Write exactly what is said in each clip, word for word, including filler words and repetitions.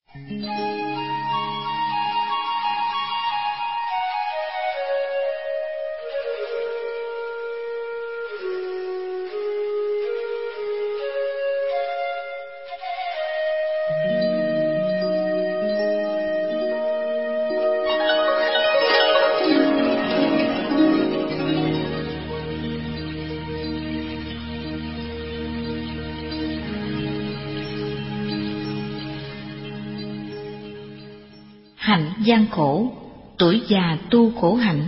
Hạnh gian khổ, tuổi già tu khổ hạnh.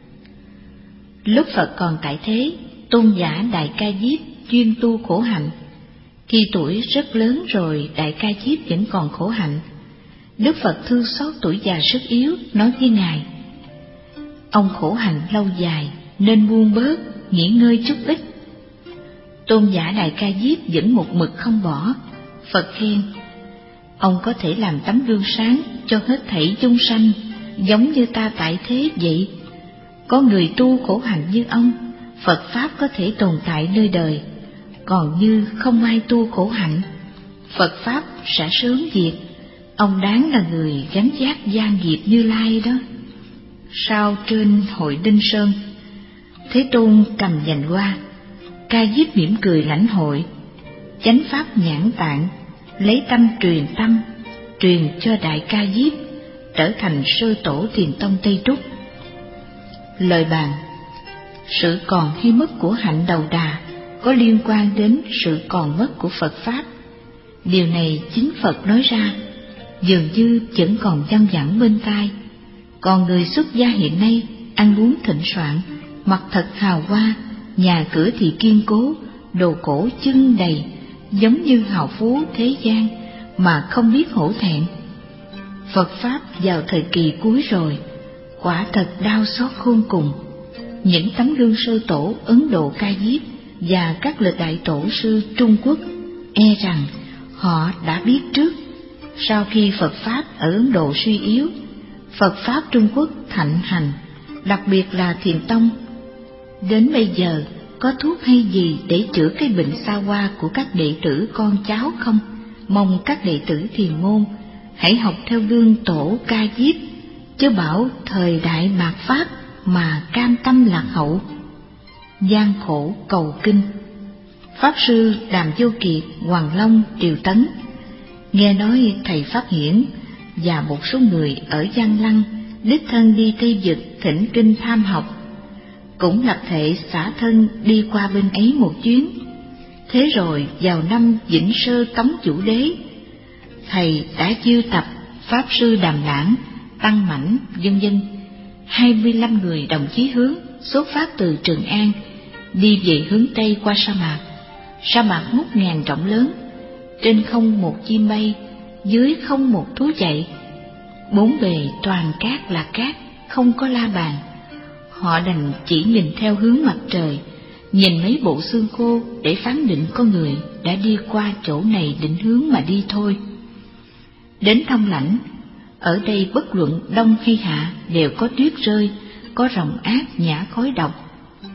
Lúc Phật còn tại thế, tôn giả Đại Ca Diếp chuyên tu khổ hạnh. Khi tuổi rất lớn rồi, Đại Ca Diếp vẫn còn khổ hạnh. Đức Phật thương xót tuổi già sức yếu, nói với Ngài: ông khổ hạnh lâu dài nên buông bớt, nghỉ ngơi chút ít. Tôn giả Đại Ca Diếp vẫn một mực không bỏ. Phật khen: ông có thể làm tấm gương sáng cho hết thảy chúng sanh, giống như ta tại thế vậy. Có người tu khổ hạnh như ông, Phật Pháp có thể tồn tại nơi đời. Còn như không ai tu khổ hạnh, Phật Pháp sẽ sớm diệt. Ông đáng là người gánh vác gia nghiệp Như Lai đó. Sau trên hội Đinh Sơn, Thế Tôn cầm nhành hoa, Ca Diếp mỉm cười lãnh hội. Chánh Pháp nhãn tạng, lấy tâm truyền tâm, truyền cho Đại Ca Diếp, trở thành sơ tổ Thiền tông Tây Trúc. Lời bàn: sự còn hay mất của hạnh đầu đà có liên quan đến sự còn mất của Phật Pháp. Điều này chính Phật nói ra, dường như vẫn còn văng vẳng bên tai. Còn người xuất gia hiện nay ăn uống thịnh soạn, mặc thật hào hoa, nhà cửa thì kiên cố, đồ cổ trưng đầy, giống như hào phú thế gian mà không biết hổ thẹn. Phật Pháp vào thời kỳ cuối rồi, quả thật đau xót khôn cùng. Những tấm gương sơ tổ Ấn Độ Ca Diếp và các lịch đại tổ sư Trung Quốc e rằng họ đã biết trước. Sau khi Phật Pháp ở Ấn Độ suy yếu, Phật Pháp Trung Quốc thịnh hành, đặc biệt là Thiền tông. Đến bây giờ có thuốc hay gì để chữa cái bệnh xa hoa của các đệ tử con cháu không? Mong các đệ tử Thiền môn hãy học theo gương tổ Ca Diếp, chứ bảo thời đại mạt Pháp mà cam tâm lạc hậu. Gian khổ cầu kinh. Pháp sư Đàm Vô Kiệt, Hoàng Long, Triều Tấn nghe nói thầy Pháp Hiển và một số người ở Giang Lăng đích thân đi Tây Vực thỉnh kinh tham học, cũng lập thể xả thân đi qua bên ấy một chuyến. Thế rồi vào năm Vĩnh Sơ Tống Chủ Đế, thầy đã chiêu tập Pháp sư Đàm Lãng, Tăng Mãnh, vân vân hai mươi lăm người đồng chí hướng xuất phát từ Trường An, đi về hướng Tây qua sa mạc. Sa mạc ngút ngàn rộng lớn, trên không một chim bay, dưới không một thú chạy, bốn bề toàn cát là cát, không có la bàn. Họ đành chỉ nhìn theo hướng mặt trời, nhìn mấy bộ xương khô để phán định con người đã đi qua chỗ này định hướng mà đi thôi. Đến Thông Lãnh, ở đây bất luận đông hay hạ đều có tuyết rơi, có rồng ác nhả khói độc,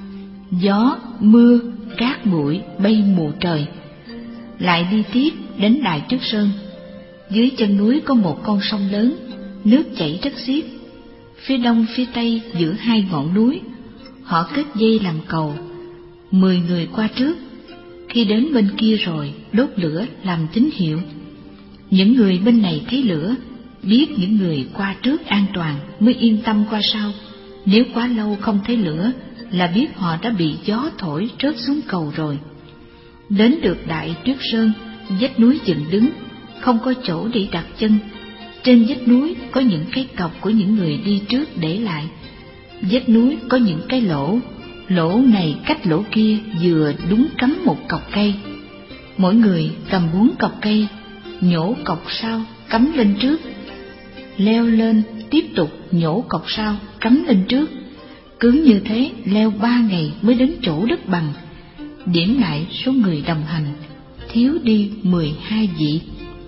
gió, mưa, cát bụi bay mù trời. Lại đi tiếp đến Đại Tuyết Sơn, dưới chân núi có một con sông lớn, nước chảy rất xiết. Phía đông phía tây giữa hai ngọn núi, họ kết dây làm cầu, mười người qua trước. Khi đến bên kia rồi đốt lửa làm tín hiệu. Những người bên này thấy lửa, biết những người qua trước an toàn mới yên tâm qua sau. Nếu quá lâu không thấy lửa là biết họ đã bị gió thổi rớt xuống cầu rồi. Đến được Đại Tuyết Sơn, vách núi dựng đứng, không có chỗ để đặt chân. Trên vách núi có những cái cọc của những người đi trước để lại. Vách núi có những cái lỗ, lỗ này cách lỗ kia vừa đúng cắm một cọc cây. Mỗi người cầm bốn cọc cây, nhổ cọc sau cắm lên trước, leo lên tiếp tục nhổ cọc sau cắm lên trước. Cứ như thế leo ba ngày mới đến chỗ đất bằng. Điểm lại số người đồng hành, thiếu đi mười hai vị.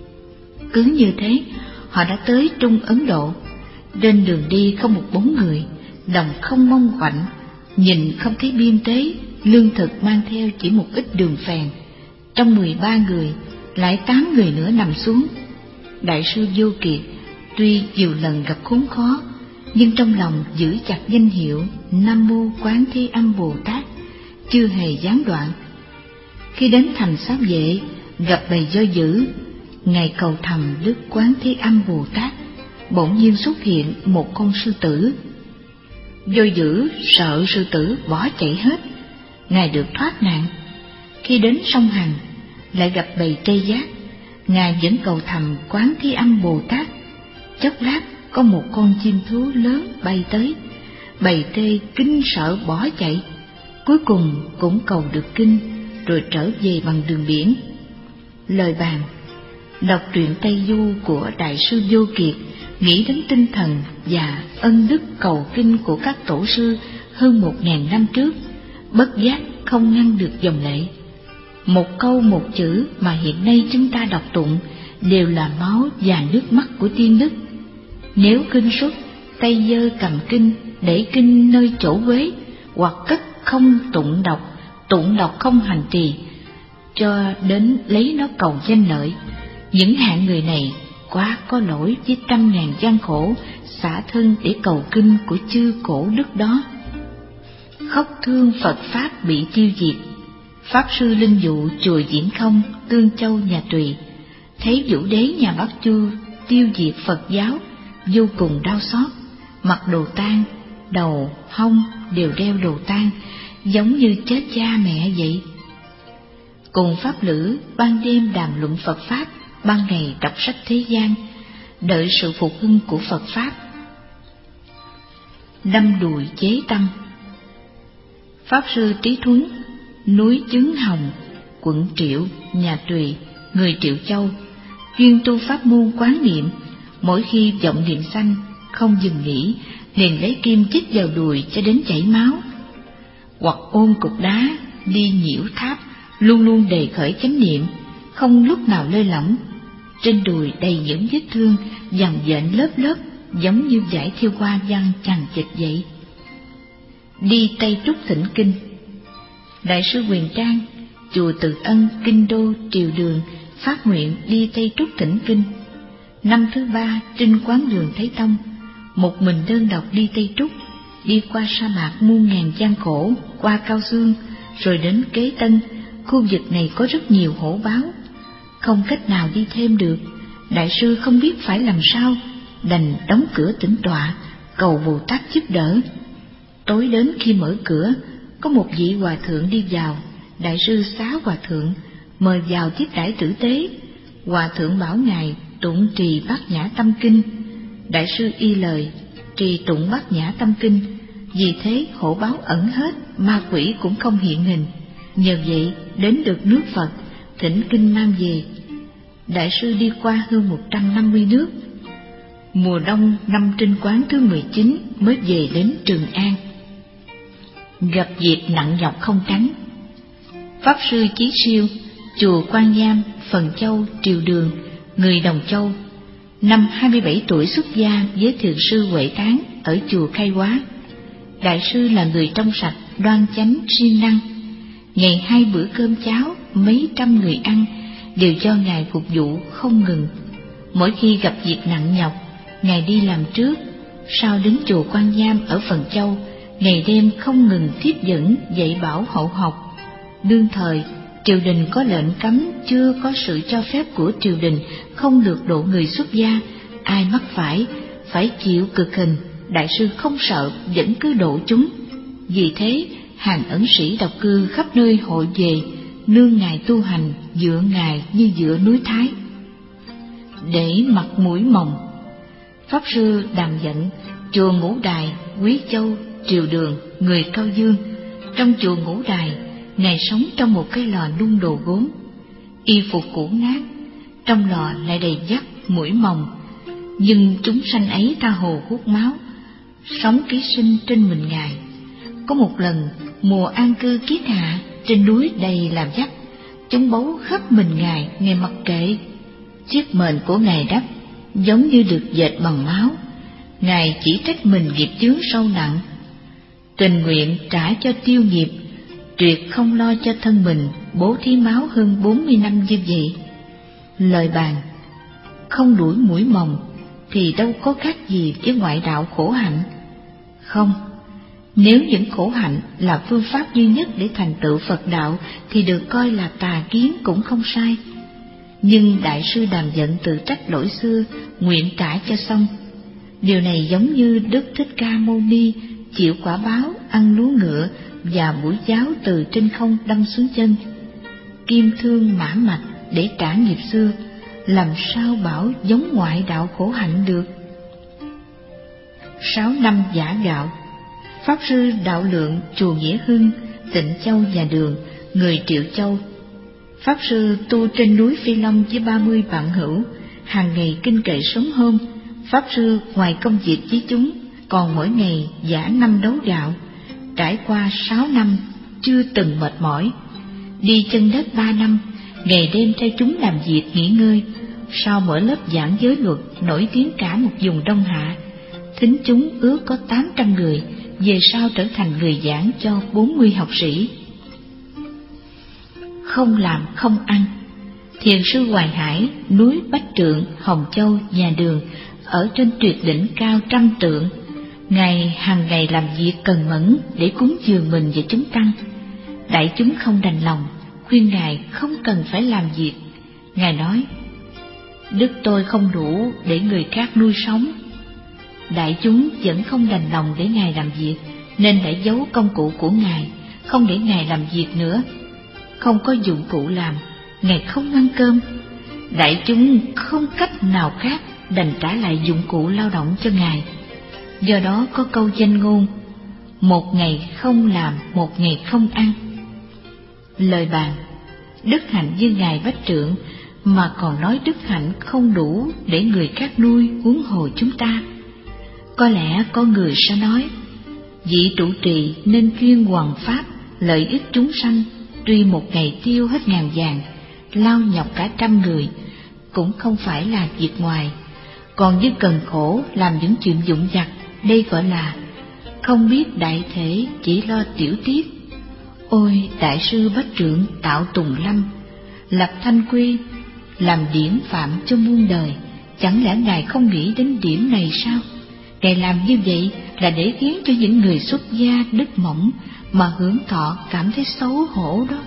Cứ như thế họ đã tới Trung Ấn Độ. Trên đường đi không một bóng người, đồng không mong quạnh, nhìn không thấy biên tế, lương thực mang theo chỉ một ít đường phèn. Trong mười ba người lại tám người nữa nằm xuống. Đại sư Vô Kiệt tuy nhiều lần gặp khốn khó, nhưng trong lòng giữ chặt danh hiệu Nam Mô Quán Thế Âm Bồ Tát, chưa hề gián đoạn. Khi đến thành Xá Vệ, gặp bầy do dữ, ngài cầu thầm Đức Quán Thế Âm Bồ Tát, bỗng nhiên xuất hiện một con sư tử. Do dữ sợ sư tử bỏ chạy hết, ngài được thoát nạn. Khi đến sông Hằng, lại gặp bầy Tê Giác, ngài vẫn cầu thầm Quán Thế Âm Bồ Tát. Chốc lát có một con chim thú lớn bay tới, bầy Tê kinh sợ bỏ chạy, cuối cùng cũng cầu được kinh rồi trở về bằng đường biển. Lời bàn: đọc truyện Tây Du của Đại sư Vô Kiệt, nghĩ đến tinh thần và ân đức cầu kinh của các tổ sư hơn một ngàn năm trước, bất giác không ngăn được dòng lệ. Một câu một chữ mà hiện nay chúng ta đọc tụng đều là máu và nước mắt của tiên đức. Nếu kinh xuất, tay giơ cầm kinh, để kinh nơi chỗ quế, hoặc cất không tụng đọc, tụng đọc không hành trì, cho đến lấy nó cầu danh lợi, những hạng người này quá có lỗi với trăm ngàn gian khổ xả thân để cầu kinh của chư cổ đức đó. Khóc thương Phật Pháp bị tiêu diệt. Pháp sư Linh Dụ chùa Diễn Không, Tương Châu nhà Tùy, thấy Vũ Đế nhà Bắc Chu tiêu diệt Phật giáo, vô cùng đau xót, mặc đồ tang, đầu, hông đều đeo đồ tang, giống như chết cha mẹ vậy. Cùng Pháp Lữ ban đêm đàm luận Phật Pháp, ban ngày đọc sách thế gian, đợi sự phục hưng của Phật Pháp. Đâm đùi chế tâm. Pháp sư Trí Thuấn, núi Chứng Hồng, quận Triệu, nhà Tùy, người Triệu Châu, chuyên tu pháp môn quán niệm. Mỗi khi vọng niệm sanh không dừng nghỉ, liền lấy kim chích vào đùi cho đến chảy máu, hoặc ôm cục đá đi nhiễu tháp, luôn luôn đề khởi chánh niệm, không lúc nào lơi lỏng. Trên đùi đầy những vết thương dằn dện lớp lớp, giống như vải thiêu hoa văng chằng chịt vậy. Đi Tây Trúc thỉnh kinh. Đại sư Quyền Trang, chùa Từ Ân, kinh đô Triều Đường, phát nguyện đi Tây Trúc thỉnh kinh. Năm thứ ba trên quán đường Thế Tông, một mình đơn độc đi Tây Trúc, đi qua sa mạc muôn ngàn gian khổ, qua Cao Xương, rồi đến Kế Tân. Khu vực này có rất nhiều hổ báo, không cách nào đi thêm được. Đại sư không biết phải làm sao, đành đóng cửa tĩnh tọa, cầu Bồ Tát giúp đỡ. Tối đến khi mở cửa, có một vị hòa thượng đi vào. Đại sư xá hòa thượng, mời vào tiếp đãi tử tế. Hòa thượng bảo ngài tụng trì Bát Nhã Tâm Kinh. Đại sư y lời, trì tụng Bát Nhã Tâm Kinh, vì thế hổ báo ẩn hết, ma quỷ cũng không hiện hình. Nhờ vậy đến được nước Phật, thỉnh kinh mang về. Đại sư đi qua hơn một trăm năm mươi nước. Mùa đông năm Trinh Quán thứ mười chín mới về đến Trường An. Gặp việc nặng nhọc không tránh. Pháp sư Chí Siêu, chùa Quan Giam, Phần Châu, Triều Đường, người Đồng Châu, năm hai mươi bảy tuổi xuất gia với thượng sư Huệ Tán ở chùa Khai Hóa. Đại sư là người trong sạch, đoan chánh, siêng năng. Ngày hai bữa cơm cháo, mấy trăm người ăn, đều do ngài phục vụ không ngừng. Mỗi khi gặp việc nặng nhọc, ngài đi làm trước. Sau đến chùa Quan Giam ở Phần Châu, ngày đêm không ngừng tiếp dẫn dạy bảo hậu học. Đương thời, triều đình có lệnh cấm, chưa có sự cho phép của triều đình không được độ người xuất gia. Ai mắc phải, phải chịu cực hình. Đại sư không sợ, vẫn cứ độ chúng. Vì thế, hàng ẩn sĩ độc cư khắp nơi hội về, nương ngài tu hành, dựa ngài như dựa núi Thái. Để mặt mũi mồng. Pháp sư Đàm Dận, chùa Ngũ Đài, Quý Châu, Triều Đường, người Cao Dương. Trong chùa Ngũ Đài, ngài sống trong một cái lò nung đồ gốm. Y phục cũ nát, trong lò lại đầy dắt, mũi mồng. Nhưng chúng sanh ấy tha hồ hút máu, sống ký sinh trên mình ngài. Có một lần, mùa an cư kiết hạ, trên núi đầy làm dắt, chúng bấu khắp mình ngài, ngài mặc kệ. Chiếc mền của ngài đắp, giống như được dệt bằng máu. Ngài chỉ trách mình nghiệp chướng sâu nặng, tình nguyện trả cho tiêu nghiệp, tuyệt không lo cho thân mình bố thí máu hơn bốn mươi năm như vậy. Lời bàn: không đuổi mũi mồng thì đâu có khác gì với ngoại đạo khổ hạnh. Không, nếu những khổ hạnh là phương pháp duy nhất để thành tựu Phật đạo thì được coi là tà kiến cũng không sai. Nhưng Đại sư Đàm Giận tự trách lỗi xưa, nguyện cải cho xong. Điều này giống như Đức Thích Ca Mâu Ni chịu quả báo ăn lúa ngựa và mũi giáo từ trên không đâm xuống chân. Kim thương mã mạch để trả nghiệp xưa, làm sao bảo giống ngoại đạo khổ hạnh được. Sáu năm giả gạo. Pháp sư Đạo Lượng chùa Nghĩa Hưng, Tịnh Châu Nhà Đường, người Triệu Châu. Pháp sư tu trên núi Phi Long với ba mươi bạn hữu, hàng ngày kinh kệ sớm hôm. Pháp sư ngoài công việc với chúng, còn mỗi ngày giã năm đấu gạo. Trải qua sáu năm chưa từng mệt mỏi. Đi chân đất ba năm, ngày đêm theo chúng làm việc nghỉ ngơi. Sau mở lớp giảng giới luật nổi tiếng cả một vùng Đông Hạ, thính chúng ước có tám trăm người, về sau trở thành người giảng cho bốn mươi học sĩ. Không làm không ăn. Thiền sư Hoài Hải, núi Bách Trượng, Hồng Châu, Nhà Đường, ở trên tuyệt đỉnh cao trăm trượng. Ngài hàng ngày làm việc cần mẫn để cúng dường mình và chúng tăng. Đại chúng không đành lòng, khuyên Ngài không cần phải làm việc. Ngài nói: đức tôi không đủ để người khác nuôi sống. Đại chúng vẫn không đành lòng để Ngài làm việc, nên đã giấu công cụ của Ngài, không để Ngài làm việc nữa. Không có dụng cụ làm, Ngài không ăn cơm. Đại chúng không cách nào khác đành trả lại dụng cụ lao động cho Ngài. Do đó có câu danh ngôn: một ngày không làm, một ngày không ăn. Lời bàn: đức hạnh như Ngài Bách Trượng mà còn nói đức hạnh không đủ để người khác nuôi, huống hồ chúng ta. Có lẽ có người sẽ nói: vị trụ trì nên chuyên hoằng pháp, lợi ích chúng sanh, tuy một ngày tiêu hết ngàn vàng, lao nhọc cả trăm người, cũng không phải là việc ngoài. Còn như cần khổ làm những chuyện vụn vặt, đây gọi là không biết đại thể, chỉ lo tiểu tiết. Ôi Đại sư Bách Trượng tạo Tùng Lâm, lập Thanh Quy, làm điển phạm cho muôn đời, chẳng lẽ Ngài không nghĩ đến điểm này sao? Ngài làm như vậy là để khiến cho những người xuất gia đức mỏng mà hưởng thọ cảm thấy xấu hổ đó.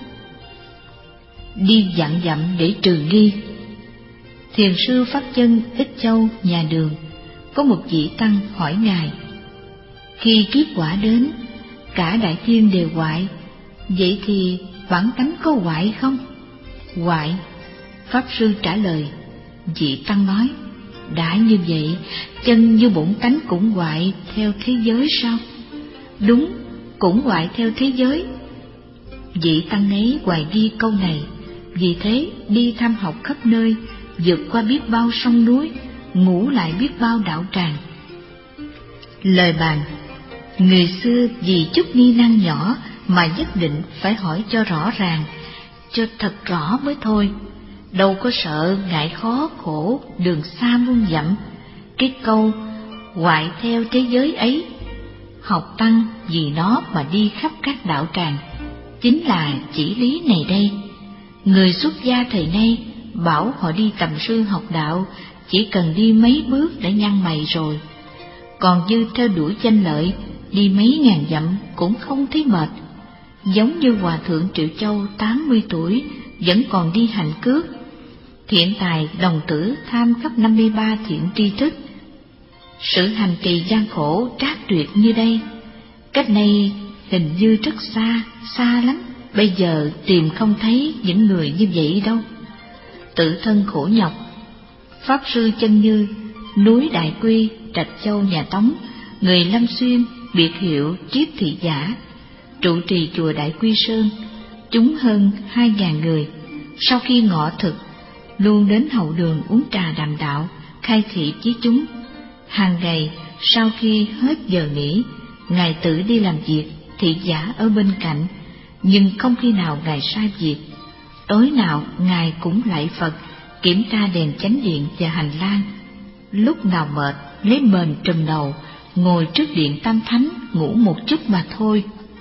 Đi dặn dặm để trừ nghi. Thiền sư Pháp Chân, Ích Châu, Nhà Đường, có một vị tăng hỏi Ngài: khi kiếp quả đến, cả đại thiên đều hoại, vậy thì bản tánh có hoại không? Hoại. Pháp sư trả lời. Vị tăng nói: đã như vậy, chân như bổn tánh cũng hoại theo thế giới sao? Đúng, cũng hoại theo thế giới. Vị tăng ấy hoài ghi câu này, vì thế đi thăm học khắp nơi, vượt qua biết bao sông núi, ngủ lại biết bao đạo tràng. Lời bàn: người xưa vì chút nghi nan nhỏ mà nhất định phải hỏi cho rõ ràng, cho thật rõ mới thôi. Đâu có sợ ngại khó khổ, đường xa muôn dặm. Cái câu hoại theo thế giới ấy, học tăng vì nó mà đi khắp các đạo tràng, chính là chỉ lý này đây. Người xuất gia thời nay bảo họ đi tầm sư học đạo, chỉ cần đi mấy bước đã nhăn mày rồi. Còn như theo đuổi danh lợi, đi mấy ngàn dặm cũng không thấy mệt. Giống như Hòa thượng Triệu Châu tám mươi tuổi vẫn còn đi hành cước. Thiện tài đồng tử tham khắp năm mươi ba thiện tri thức. Sự hành trì gian khổ trác tuyệt như đây, cách này hình như rất xa, xa lắm. Bây giờ tìm không thấy những người như vậy đâu. Tự thân khổ nhọc. Pháp sư Chân Như, núi Đại Quy, Trạch Châu, Nhà Tống, người Lâm Xuyên, biệt hiệu Triết Thị Giả, trụ trì chùa Đại Quy Sơn, chúng hơn hai ngàn người. Sau khi ngọ thực, luôn đến hậu đường uống trà đàm đạo, khai thị với chúng. Hàng ngày sau khi hết giờ nghỉ, Ngài tự đi làm việc, thị giả ở bên cạnh, nhưng không khi nào Ngài sai việc. Tối nào Ngài cũng lạy Phật, kiểm tra đèn chánh điện và hành lang. Lúc nào mệt, lấy mền trùm đầu, ngồi trước điện Tam Thánh ngủ một chút mà thôi.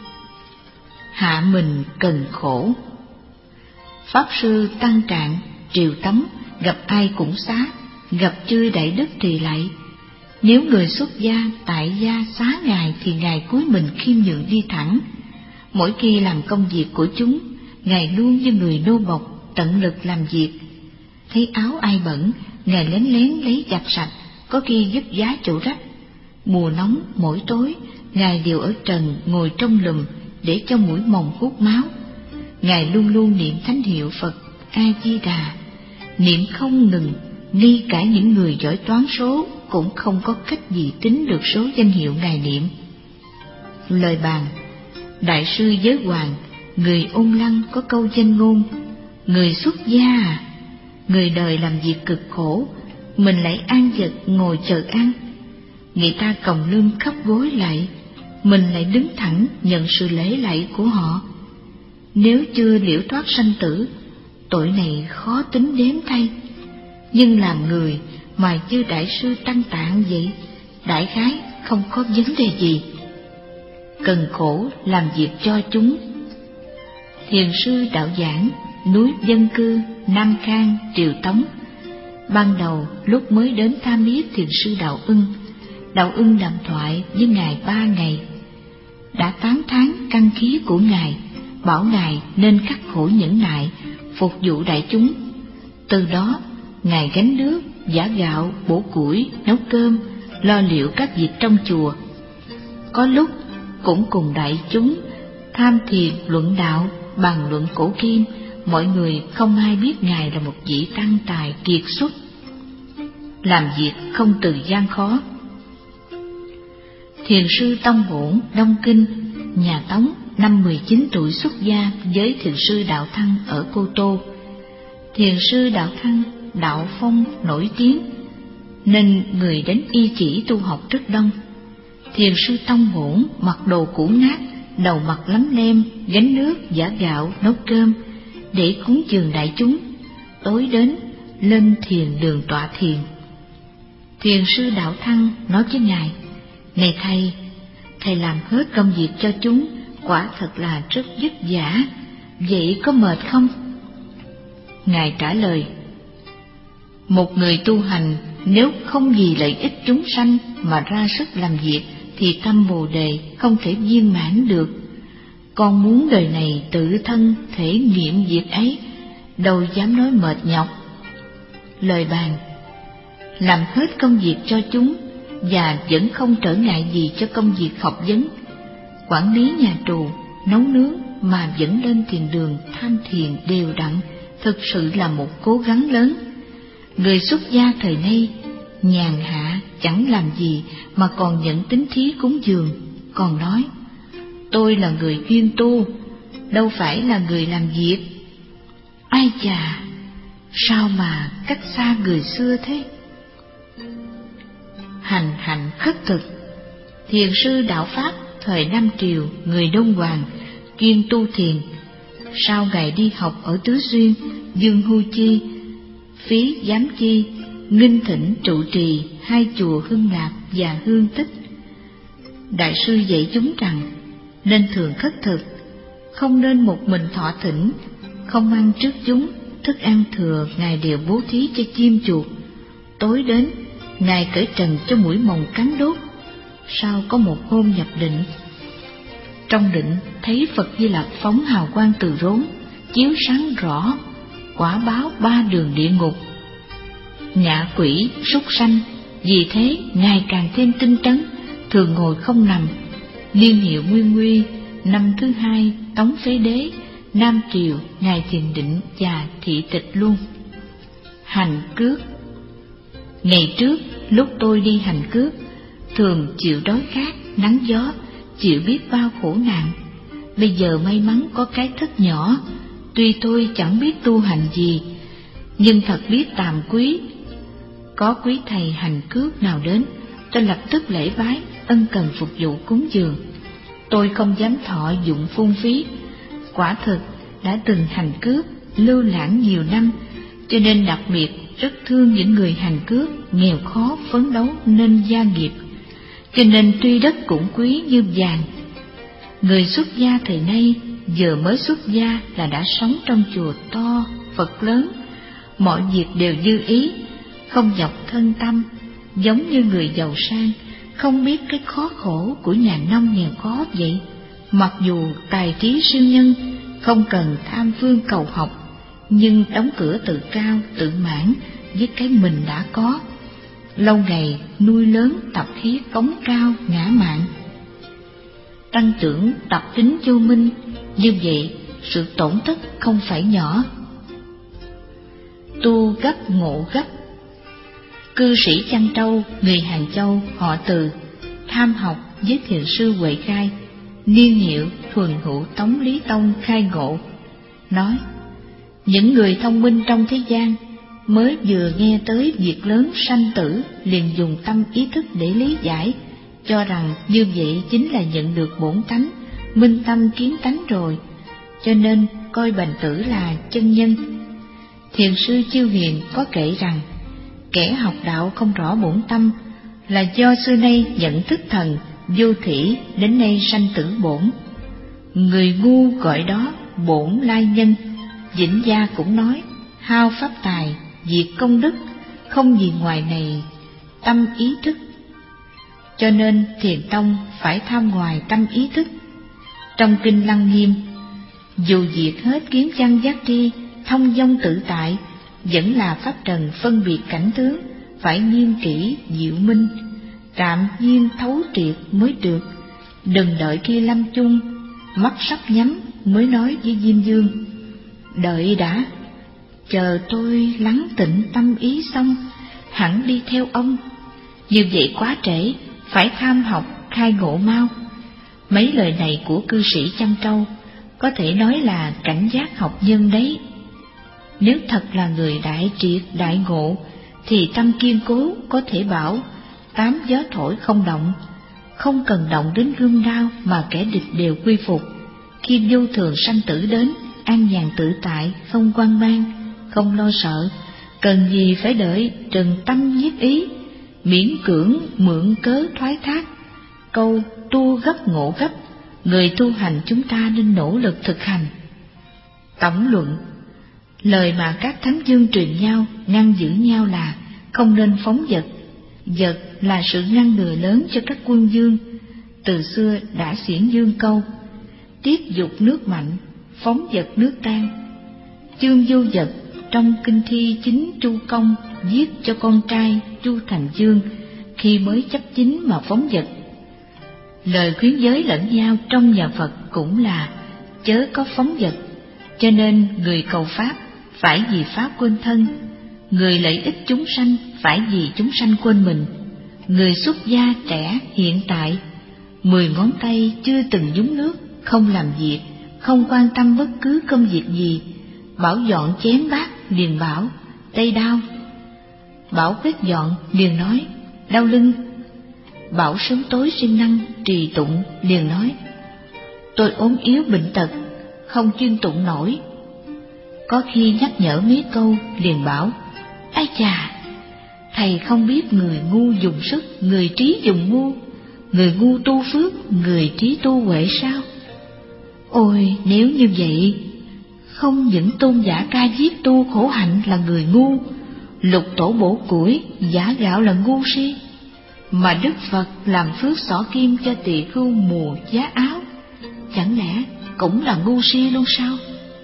Hạ mình cần khổ. Pháp sư Tăng Trạng, Triều Tống, gặp ai cũng xá, gặp chơi đại đức thì lạy. Nếu người xuất gia tại gia xá Ngài thì Ngài cúi mình khiêm nhường đi thẳng. Mỗi khi làm công việc của chúng, Ngài luôn như người nô bộc tận lực làm việc. Thấy áo ai bẩn, Ngài lén lén lấy giặt sạch, có khi giúp giá chỗ rách. Mùa nóng mỗi tối, Ngài đều ở trần ngồi trong lùm để cho mũi mồng hút máu. Ngài luôn luôn niệm thánh hiệu Phật A Di Đà, niệm không ngừng, ngay cả những người giỏi toán số cũng không có cách gì tính được số danh hiệu Ngài niệm. Lời bàn: Đại sư Giới Hoàng, người Ôn Lăng có câu danh ngôn: người xuất gia à, người đời làm việc cực khổ, mình lại an vật ngồi chờ ăn. Người ta còng lưng khắp gối lại, mình lại đứng thẳng nhận sự lễ lạy của họ. Nếu chưa liễu thoát sanh tử, tội này khó tính đếm thay. Nhưng làm người mà như đại sư Tăng Tạng vậy, đại khái không có vấn đề gì. Cần khổ làm việc cho chúng. Thiền sư Đạo Giảng, núi Dân Cư, Nam Khang, Triều Tống. Ban đầu lúc mới đến tham biết thiền sư Đạo Ưng, Đạo Ưng đàm thoại với Ngài ba ngày, đã tán thán căn khí của Ngài, bảo Ngài nên khắc khổ nhẫn nại, phục vụ đại chúng. Từ đó, Ngài gánh nước, giã gạo, bổ củi, nấu cơm, lo liệu các việc trong chùa. Có lúc cũng cùng đại chúng tham thiền luận đạo, bàn luận cổ kim. Mọi người không ai biết Ngài là một vị tăng tài kiệt xuất, làm việc không từ gian khó. Thiền sư Tông Bổn, Đông Kinh, nhà Tống, năm mười chín tuổi xuất gia với thiền sư Đạo Thăng ở Cô Tô. Thiền sư Đạo Thăng đạo phong nổi tiếng, nên người đến y chỉ tu học rất đông. Thiền sư Tông Bổn mặc đồ cũ nát, đầu mặt lấm lem, gánh nước, giã gạo, nấu cơm để cúng dường đại chúng. Tối đến lên thiền đường tọa thiền. Thiền sư Đạo Thăng nói với Ngài: Này thầy, thầy làm hết công việc cho chúng, quả thật là rất vất vả, vậy có mệt không? Ngài trả lời: Một người tu hành nếu không vì lợi ích chúng sanh mà ra sức làm việc thì tâm Bồ Đề không thể viên mãn được. Con muốn đời này tự thân thể nghiệm việc ấy, đâu dám nói mệt nhọc. Lời bàn: Làm hết công việc cho chúng và vẫn không trở ngại gì cho công việc học vấn, quản lý nhà tù, nấu nướng mà vẫn lên thiền đường tham thiền đều đặn, thực sự là một cố gắng lớn. Người xuất gia thời nay nhàn hạ chẳng làm gì mà còn nhận tín thí cúng dường, còn nói: Tôi là người chuyên tu, đâu phải là người làm việc. Ai chà, sao mà cách xa người xưa thế? Hành hạnh khất thực. Thiền sư Đạo Pháp thời Nam Triều, người Đông Hoàng, chuyên tu thiền. Sau ngày đi học ở Tứ Xuyên, Dương Hu Chi, Phí Giám Chi, nghinh thỉnh trụ trì hai chùa Hưng Lạc và Hương Tích. Đại sư dạy chúng rằng nên thường khất thực, không nên một mình thọ thỉnh, không ăn trước chúng, thức ăn thừa Ngài đều bố thí cho chim chuột. Tối đến, Ngài cởi trần cho mũi mồng cắn đốt. Sau có một hôm nhập định, trong định thấy Phật Di Lặc phóng hào quang từ rốn, chiếu sáng rõ, quả báo ba đường địa ngục, ngạ quỷ, súc sanh. Vì thế Ngài càng thêm tinh tấn, thường ngồi không nằm. Niên hiệu Nguyên Nguy, năm thứ hai Tống Phế Đế, Nam Triều, Ngài thiền định và thị tịch luôn. Hành cước. Ngày trước lúc tôi đi hành cước, thường chịu đói khát, nắng gió, chịu biết bao khổ nạn. Bây giờ may mắn có cái thất nhỏ, tuy tôi chẳng biết tu hành gì, nhưng thật biết tàm quý. Có quý thầy hành cước nào đến, tôi lập tức lễ bái, ân cần phục vụ cúng dường. Tôi không dám thọ dụng phung phí. Quả thực đã từng hành cước, lưu lãng nhiều năm, cho nên đặc biệt rất thương những người hành cước nghèo khó phấn đấu nên gia nghiệp, cho nên tuy đất cũng quý như vàng. Người xuất gia thời nay giờ mới xuất gia là đã sống trong chùa to, Phật lớn, mọi việc đều như ý, không nhọc thân tâm, giống như người giàu sang không biết cái khó khổ của nhà nông nghèo khó vậy. Mặc dù tài trí siêu nhân, không cần tham phương cầu học, nhưng đóng cửa tự cao tự mãn với cái mình đã có, lâu ngày nuôi lớn tập khí cống cao ngã mạn, tăng trưởng tập tính vô minh. Như vậy sự tổn thất không phải nhỏ. Tu gấp ngộ gấp. Cư sĩ Trăn Trâu, người Hàng Châu, họ Từ, tham học với thiền sư Huệ Khai, niên hiệu Thuần Hữu Tống Lý Tông khai ngộ, nói: những người thông minh trong thế gian mới vừa nghe tới việc lớn sanh tử liền dùng tâm ý thức để lý giải, cho rằng như vậy chính là nhận được bổn tánh, minh tâm kiến tánh rồi, cho nên coi Bành Tử là chân nhân. Thiền sư Chiêu Hiền có kể rằng, kẻ học đạo không rõ bổn tâm là do xưa nay nhận thức thần vô thỉ, đến nay sanh tử bổn. Người ngu gọi đó bổn lai nhân. Vĩnh Gia cũng nói, hao pháp tài, diệt công đức, không gì ngoài này tâm ý thức. Cho nên thiền tông phải tham ngoài tâm ý thức. Trong kinh Lăng Nghiêm, dù diệt hết kiến văn giác tri, thông dong tự tại, vẫn là pháp trần phân biệt cảnh tướng, phải nghiêm kỹ diệu minh, trạm nhiên thấu triệt mới được. Đừng đợi khi lâm chung, mắt sắp nhắm mới nói với Diêm Dương: đợi đã, chờ tôi lắng tịnh tâm ý xong, hẳn đi theo ông. Như vậy quá trễ, phải tham học khai ngộ mau. Mấy lời này của cư sĩ Trăn Trâu có thể nói là cảnh giác học nhân đấy. Nếu thật là người đại triệt đại ngộ, thì tâm kiên cố có thể bảo tám gió thổi không động, không cần động đến gươm đao mà kẻ địch đều quy phục. Khi vô thường sanh tử đến, an nhàn tự tại, không quan mang, không lo sợ, cần gì phải đợi trần tâm nhiếp ý, miễn cưỡng mượn cớ thoái thác. Câu tu gấp ngộ gấp, người tu hành chúng ta nên nỗ lực thực hành. Tổng luận, lời mà các thánh dương truyền nhau, ngăn giữ nhau là không nên phóng dật. Dật là sự ngăn ngừa lớn cho các quân vương. Từ xưa đã xiển dương câu: tiết dục nước mạnh, phóng dật nước tan. Chương Vô Dật trong kinh thi chính Chu Công giết cho con trai Chu Thành Dương khi mới chấp chính mà phóng dật. Lời khuyến giới lẫn nhau trong nhà Phật cũng là chớ có phóng dật. Cho nên người cầu pháp phải vì pháp quên thân, người lợi ích chúng sanh phải vì chúng sanh quên mình. Người xuất gia trẻ hiện tại, mười ngón tay chưa từng nhúng nước, không làm việc, không quan tâm bất cứ công việc gì. Bảo dọn chén bát liền bảo tay đau, bảo quét dọn liền nói đau lưng, bảo sớm tối siêng năng trì tụng liền nói tôi ốm yếu bệnh tật, không chuyên tụng nổi. Có khi nhắc nhở mấy câu liền bảo ái chà, thầy không biết người ngu dùng sức, người trí dùng ngu, người ngu tu phước, người trí tu huệ sao? Ôi nếu như vậy, không những tôn giả Ca Diếp tu khổ hạnh là người ngu, lục tổ bổ củi giả gạo là ngu si, mà Đức Phật làm phước xỏ kim cho tỳ khưu mùa giá áo, chẳng lẽ cũng là ngu si luôn sao?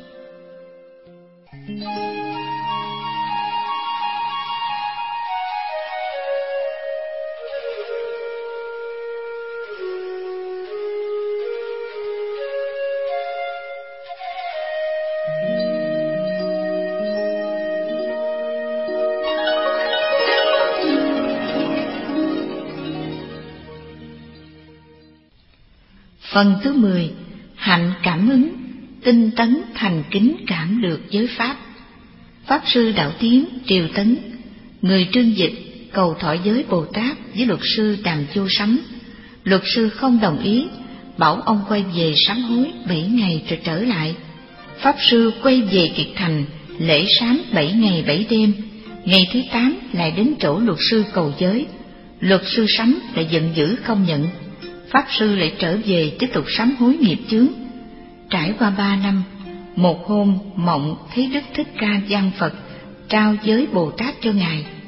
Phần thứ mười. Hạnh cảm ứng, tinh tấn thành kính cảm được giới Pháp. Pháp sư Đạo Tiến Triều Tấn, người trương dịch, cầu thọ giới Bồ Tát với luật sư Đàm Vô Sấm. Luật sư không đồng ý, bảo ông quay về sám hối bảy ngày rồi trở lại. Pháp sư quay về Kiệt Thành, lễ sám bảy ngày bảy đêm. Ngày thứ tám lại đến chỗ luật sư cầu giới. Luật sư Sấm lại giận dữ không nhận. Pháp sư lại trở về tiếp tục sám hối nghiệp chướng. Trải qua ba năm, một hôm mộng thấy Đức Thích Ca Văn Phật trao giới Bồ Tát cho ngài.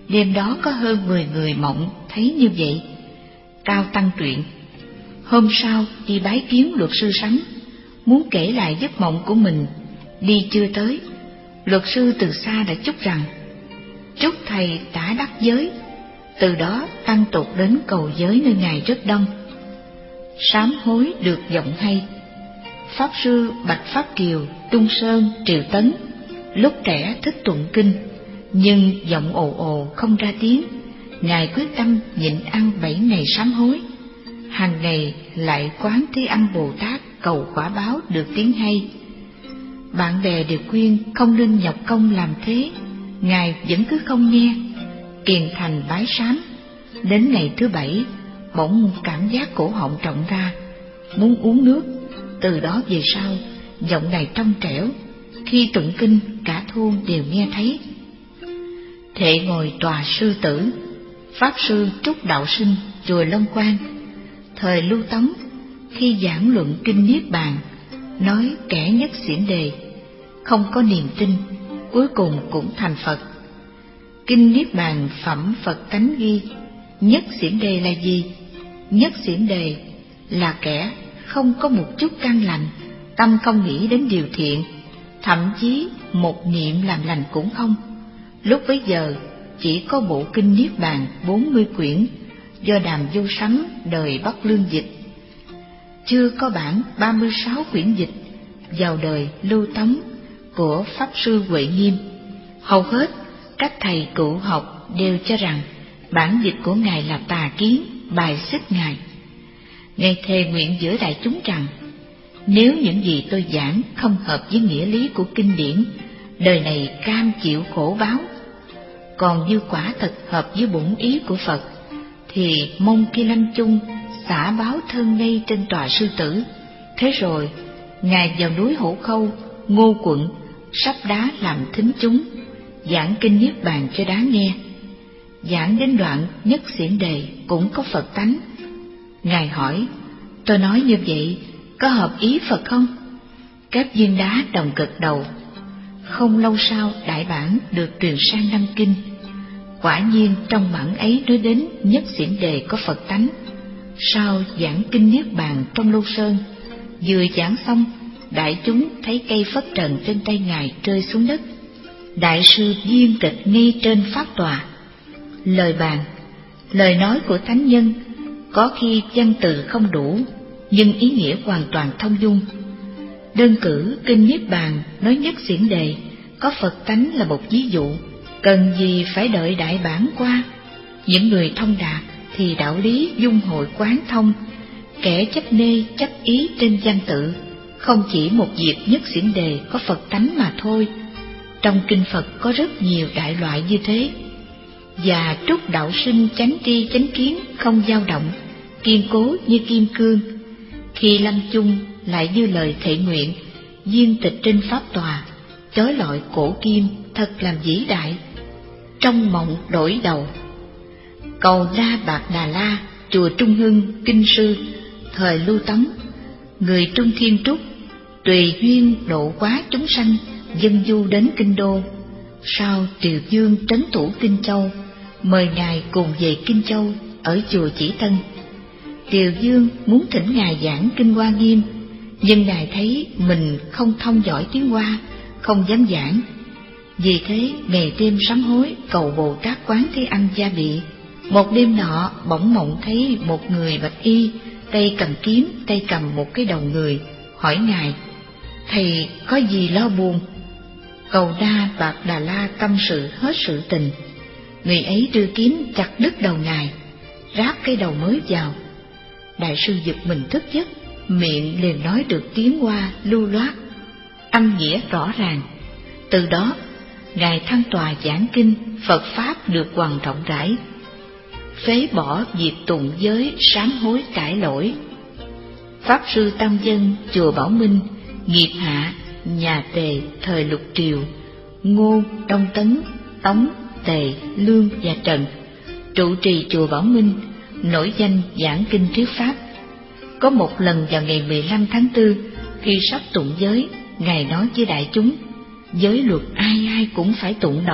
Đêm đó có hơn mười người mộng thấy như vậy. Cao Tăng truyện. Hôm sau đi bái kiến luật sư Sánh, muốn kể lại giấc mộng của mình, đi chưa tới, luật sư từ xa đã chúc rằng: chúc thầy đã đắc giới. Từ đó tăng tục đến cầu giới nơi ngài rất đông. Sám hối được giọng hay. Pháp sư Bạch Pháp Kiều, Trung Sơn, Triệu Tấn lúc trẻ thích tụng kinh, nhưng giọng ồ ồ không ra tiếng. Ngài quyết tâm nhịn ăn bảy ngày sám hối, hàng ngày lại quán Thế Âm Bồ Tát cầu quả báo được tiếng hay. Bạn bè đều khuyên không nên nhọc công làm thế, Ngài vẫn cứ không nghe, kiền thành bái sám. Đến ngày thứ bảy, bỗng cảm giác cổ họng trọng ra, muốn uống nước. Từ đó về sau, giọng Ngài trong trẻo, khi tụng kinh cả thôn đều nghe thấy. Thệ ngồi tòa sư tử. Pháp sư Trúc Đạo Sinh, chùa Long Quang, thời Lưu Tống, khi giảng luận kinh Niết Bàn, nói kẻ nhất xiển đề, không có niềm tin, cuối cùng cũng thành Phật. Kinh Niết Bàn phẩm Phật tánh ghi, nhất xiển đề là gì? Nhất xiển đề là kẻ không có một chút căn lành, tâm không nghĩ đến điều thiện, thậm chí một niệm làm lành cũng không. Lúc bấy giờ chỉ có bộ kinh Niết Bàn bốn mươi quyển do Đàm Vô Sánh đời Bắc Lương dịch, chưa có bản ba mươi sáu quyển dịch vào đời Lưu Tống của Pháp sư Huệ Nghiêm. Hầu hết các thầy cựu học đều cho rằng bản dịch của Ngài là tà kiến, bài xích Ngài. Ngài thề nguyện giữa đại chúng rằng: nếu những gì tôi giảng không hợp với nghĩa lý của kinh điển, đời này cam chịu khổ báo. Còn như quả thật hợp với bổn ý của Phật, thì mong khi lâm chung xả báo thân ngay trên tòa sư tử. Thế rồi Ngài vào núi Hổ Khâu, Ngô Quận, sắp đá làm thính chúng, giảng kinh Niết Bàn cho đá nghe. Giảng đến đoạn nhất xiển đề cũng có Phật tánh. Ngài hỏi: tôi nói như vậy có hợp ý Phật không? Các viên đá đồng gật đầu. Không lâu sau đại bản được truyền sang Nam Kinh. Quả nhiên trong bản ấy nói đến nhất xiển đề có Phật tánh. Sau giảng kinh Niết Bàn trong Lô Sơn, vừa giảng xong, đại chúng thấy cây phất trần trên tay Ngài rơi xuống đất. Đại sư viên tịch ngay trên pháp tòa. Lời bàn, lời nói của thánh nhân có khi văn từ không đủ, nhưng ý nghĩa hoàn toàn thông dung. Đơn cử kinh Niết Bàn nói nhất xiển đề có Phật tánh là một ví dụ, cần gì phải đợi đại bản qua. Những người thông đạt thì đạo lý dung hội quán thông, kẻ chấp nê chấp ý trên văn tự, không chỉ một việc nhất xiển đề có Phật tánh mà thôi. Trong kinh Phật có rất nhiều đại loại như thế. Và Trúc Đạo Sinh chánh tri chánh kiến không dao động, kiên cố như kim cương. Khi lâm chung lại như lời thệ nguyện, viên tịch trên pháp tòa, chói lọi cổ kim thật làm vĩ đại. Trong mộng đổi đầu. Cầu La Bạc Đà La, chùa Trung Hưng, kinh sư, thời Lưu Tống, người Trung Thiên Trúc, tùy duyên độ quá chúng sanh, dân du đến kinh đô. Sau Triều Dương trấn thủ Kinh Châu, mời Ngài cùng về Kinh Châu ở chùa Chỉ Tân. Triều Dương muốn thỉnh Ngài giảng kinh Hoa Nghiêm, nhưng Ngài thấy mình không thông giỏi tiếng Hoa, không dám giảng. Vì thế ngày đêm sám hối cầu Bồ Tát Quán Thế Âm gia bị. Một đêm nọ bỗng mộng thấy một người bạch y, tay cầm kiếm, tay cầm một cái đầu người, hỏi Ngài: thầy có gì lo buồn? Cầu Đa Bạc Đà La tâm sự hết sự tình. Người ấy đưa kiếm chặt đứt đầu Ngài, ráp cái đầu mới vào. Đại sư giật mình thức giấc, miệng liền nói được tiếng Hoa lưu loát, âm nghĩa rõ ràng. Từ đó Ngài thăng tòa giảng kinh, Phật pháp được hoằng rộng rãi, phế bỏ việc tụng giới sám hối cải lỗi. Pháp sư Tam Dân, chùa Bảo Minh, Nghiệp Hạ, nhà Tề thời Lục Triều, Ngô, Đông Tấn, Tống, Tề, Lương và Trần, trụ trì chùa Bảo Minh, nổi danh giảng kinh thuyết pháp. Có một lần vào ngày mười lăm tháng tư, khi sắp tụng giới, Ngài nói với đại chúng: giới luật ai ai cũng phải tụng đọc,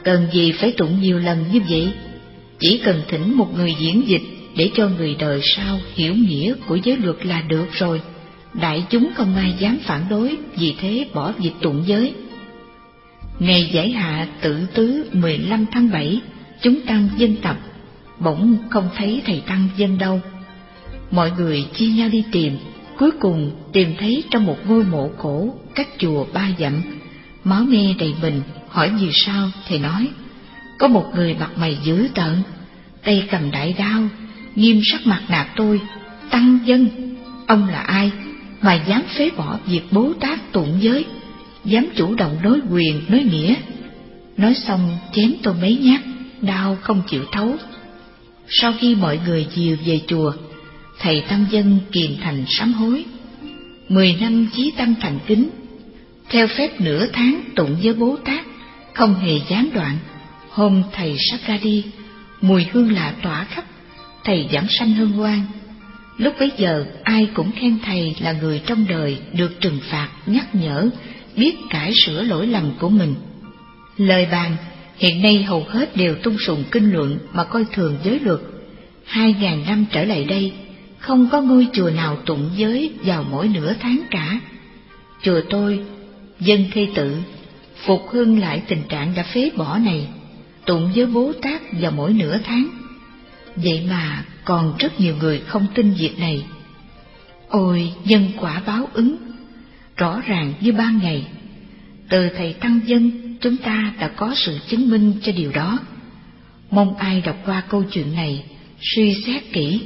cần gì phải tụng nhiều lần như vậy? Chỉ cần thỉnh một người diễn dịch để cho người đời sau hiểu nghĩa của giới luật là được rồi. Đại chúng không ai dám phản đối, vì thế bỏ việc tụng giới. Ngày giải hạ tự tứ mười lăm tháng bảy, chúng tăng dân tập, bỗng không thấy thầy tăng dân đâu. Mọi người chia nhau đi tìm, cuối cùng tìm thấy trong một ngôi mộ cổ cách chùa ba dặm, máu me đầy mình. Hỏi vì sao, thầy nói có một người mặt mày dữ tợn, tay cầm đại đao, nghiêm sắc mặt nạt tôi: tăng dân, ông là ai mà dám phế bỏ việc Bố Tát tụng giới, dám chủ động nói quyền nói nghĩa. Nói xong chém tôi mấy nhát, đau không chịu thấu. Sau khi mọi người dìu về chùa, thầy tăng dân kiềm thành sám hối. Mười năm chí tâm thành kính, theo phép nửa tháng tụng với Bố Tát, không hề gián đoạn. Hôm thầy sắp ra đi, mùi hương lạ tỏa khắp, thầy giảm sanh hân hoan. Lúc bấy giờ ai cũng khen thầy là người trong đời được trừng phạt, nhắc nhở, biết cải sửa lỗi lầm của mình. Lời bàn hiện nay hầu hết đều tung sùng kinh luận mà coi thường giới luật. Hai ngàn năm trở lại đây, không có ngôi chùa nào tụng giới vào mỗi nửa tháng cả. Chùa tôi, Dân Khê Tự, phục hưng lại tình trạng đã phế bỏ này, tụng với Bố Tát vào mỗi nửa tháng. Vậy mà còn rất nhiều người không tin việc này. Ôi, nhân quả báo ứng rõ ràng như ban ngày. Từ thầy tăng dân, chúng ta đã có sự chứng minh cho điều đó. Mong ai đọc qua câu chuyện này suy xét kỹ.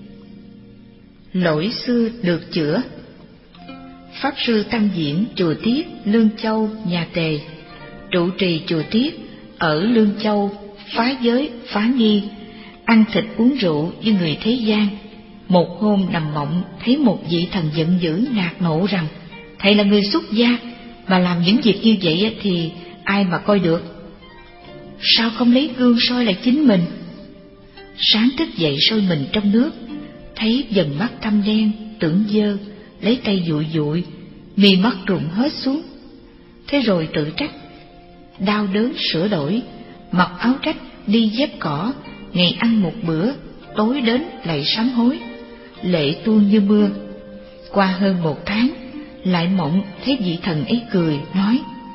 Lỗi xưa được chữa. Pháp sư Tăng Diễn chùa Tiết, Lương Châu, nhà Tề, trụ trì chùa Tiết ở Lương Châu, phá giới phá nghi, ăn thịt uống rượu như người thế gian. Một hôm nằm mộng thấy một vị thần giận dữ nạt nộ rằng: thầy là người xuất gia mà làm những việc như vậy thì ai mà coi được? Sao không lấy gương soi lại chính mình? Sáng thức dậy soi mình trong nước, thấy dần mắt thâm đen, tưởng dơ, lấy tay dụi dụi, mi mắt rụng hết xuống. Thế rồi tự trách, đau đớn sửa đổi, mặc áo trách, đi dép cỏ, ngày ăn một bữa, tối đến lại sám hối, lệ tuôn như mưa. Qua hơn một tháng, lại mộng thấy vị thần ấy cười nói: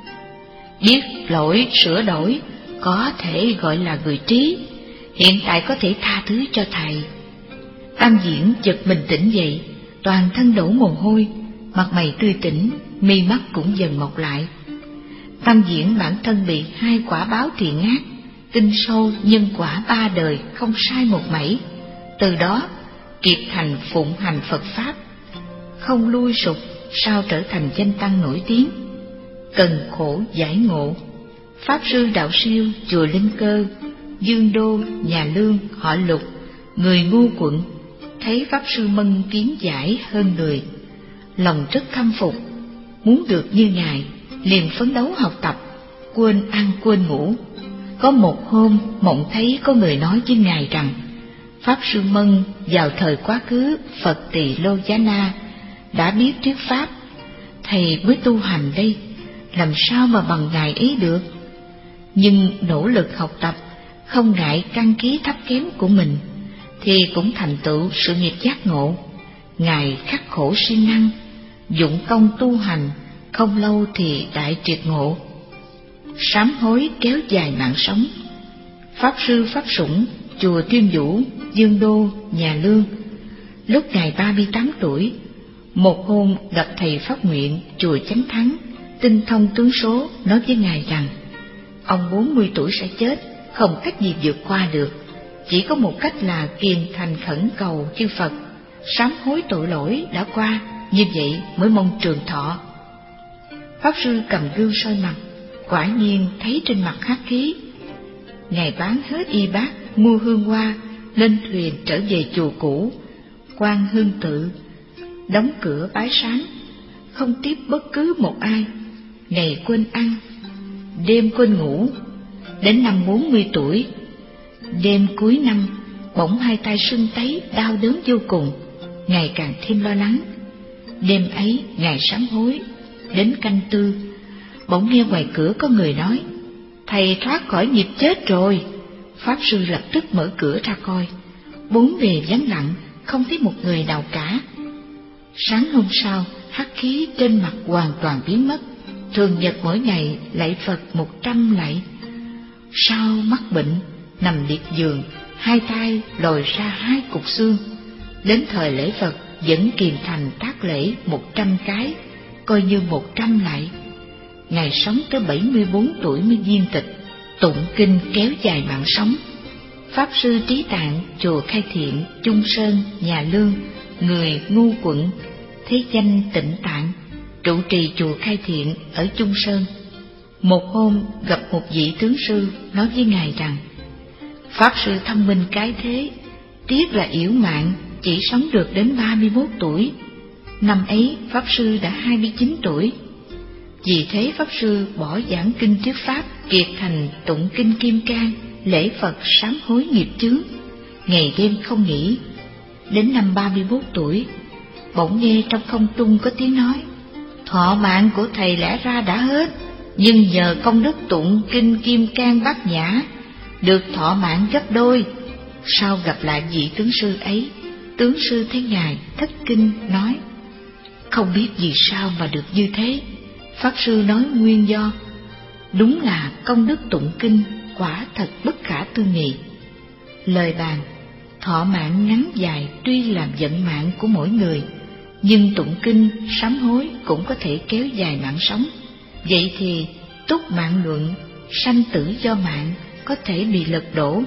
biết lỗi sửa đổi có thể gọi là người trí, hiện tại có thể tha thứ cho thầy. Tam Diễn giật mình tỉnh dậy, toàn thân đổ mồ hôi, mặt mày tươi tỉnh, mi mắt cũng dần mọc lại. Tam Diễn bản thân bị hai quả báo thiện ác, tin sâu nhân quả ba đời không sai một mảy, từ đó kịp thành phụng hành Phật pháp, không lui sụp, sao trở thành danh tăng nổi tiếng. Cần khổ giải ngộ. Pháp sư Đạo Siêu chùa Linh Cơ, Dương Đô, nhà Lương, họ Lục, người Ngu Quận, thấy pháp sư Mân kiến giải hơn người, lòng rất khâm phục, muốn được như ngài, liền phấn đấu học tập, quên ăn quên ngủ. Có một hôm mộng thấy có người nói với ngài rằng: pháp sư Mân vào thời quá khứ Phật Tỳ Lô Giá Na đã biết thuyết pháp, thầy mới tu hành đây, làm sao mà bằng ngài ấy được? Nhưng nỗ lực học tập, không ngại căn khí thấp kém của mình, thì cũng thành tựu sự nghiệp giác ngộ. Ngài khắc khổ siêng năng, dụng công tu hành, không lâu thì đại triệt ngộ. Sám hối kéo dài mạng sống. Pháp sư Pháp Sủng chùa Tuyên Vũ, Dương Đô, nhà Lương, lúc ngài ba mươi tám tuổi, một hôm gặp thầy Pháp Nguyện chùa Chánh Thắng, tinh thông tướng số, nói với ngài rằng ông bốn mươi tuổi sẽ chết, không cách gì vượt qua được, chỉ có một cách là kiền thành khẩn cầu chư Phật, sám hối tội lỗi đã qua, như vậy mới mong trường thọ. Pháp sư cầm gương soi mặt, quả nhiên thấy trên mặt hắc khí. Ngài bán hết y bát, mua hương hoa, lên thuyền trở về chùa cũ, Quan Hương Tự, đóng cửa bái sám, không tiếp bất cứ một ai. Ngày quên ăn, đêm quên ngủ. Đến năm bốn mươi tuổi, đêm cuối năm, bỗng hai tay sưng tấy, đau đớn vô cùng. Ngài càng thêm lo lắng. Đêm ấy ngài sám hối. Đến canh tư, bỗng nghe ngoài cửa có người nói: thầy thoát khỏi nghiệp chết rồi. Pháp sư lập tức mở cửa ra coi. Bốn bề vắng lặng, không thấy một người nào cả. Sáng hôm sau, hắc khí trên mặt hoàn toàn biến mất. Thường nhật mỗi ngày lạy Phật một trăm lạy. Sau mắc bệnh, nằm liệt giường, hai tay lồi ra hai cục xương. Đến thời lễ Phật vẫn kiền thành tác lễ một trăm cái, coi như một trăm lạy. Ngài sống tới bảy mươi bốn tuổi mới viên tịch, tụng kinh kéo dài mạng sống. Pháp sư Trí Tạng, chùa Khai Thiện, Chung Sơn, Nhà Lương, người Ngu Quận, thế danh Tịnh Tạng, trụ trì chùa Khai Thiện ở Chung Sơn. Một hôm gặp một vị tướng sư, nói với ngài rằng: Pháp sư thông minh cái thế, tiếc là yểu mạng, chỉ sống được đến ba mươi mốt tuổi. Năm ấy Pháp sư đã hai mươi chín tuổi. Vì thế Pháp sư bỏ giảng kinh thuyết pháp, kiệt thành tụng kinh Kim Cang, lễ Phật sám hối nghiệp chướng, ngày đêm không nghỉ. Đến năm ba mươi mốt tuổi, bỗng nghe trong không trung có tiếng nói: thọ mạng của thầy lẽ ra đã hết, nhưng nhờ công đức tụng kinh Kim Cang Bát Nhã, được thọ mạng gấp đôi. Sau gặp lại vị tướng sư ấy, tướng sư thấy ngài thất kinh, nói: không biết vì sao mà được như thế. Pháp sư nói nguyên do: đúng là công đức tụng kinh quả thật bất khả tư nghị. Lời bàn: thọ mạng ngắn dài tuy làm vận mạng của mỗi người, nhưng tụng kinh sám hối cũng có thể kéo dài mạng sống. Vậy thì túc mạng luận, sanh tử do mạng, có thể bị lật đổ.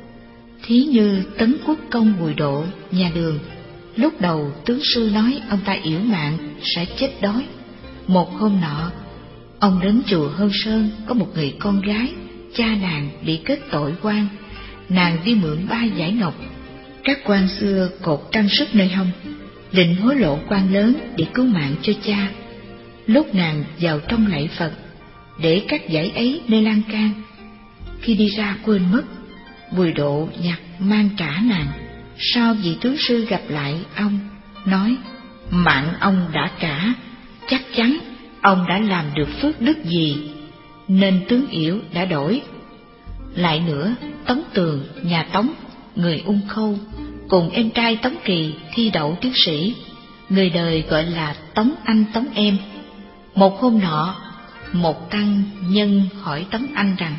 Thí như Tấn Quốc Công Bùi Độ, nhà Đường, lúc đầu tướng sư nói ông ta yểu mạng sẽ chết đói. Một hôm nọ, ông đến chùa Hơn Sơn, có một người con gái, cha nàng bị kết tội quan. Nàng đi mượn ba dải ngọc, các quan xưa cột trang sức nơi hông, định hối lộ quan lớn để cứu mạng cho cha. Lúc nàng vào trong lạy Phật để các dải ấy nơi lan can, khi đi ra quên mất. Bùi Độ nhặt mang trả nàng. Sau vị tướng sư gặp lại ông, nói: mạng ông đã trả, chắc chắn ông đã làm được phước đức gì, nên tướng yểu đã đổi. Lại nữa, Tống Tường, nhà Tống, người Ung Khâu, cùng em trai Tống Kỳ thi đậu tiến sĩ, người đời gọi là Tống Anh Tống Em. Một hôm nọ, một tăng nhân hỏi Tống Anh rằng: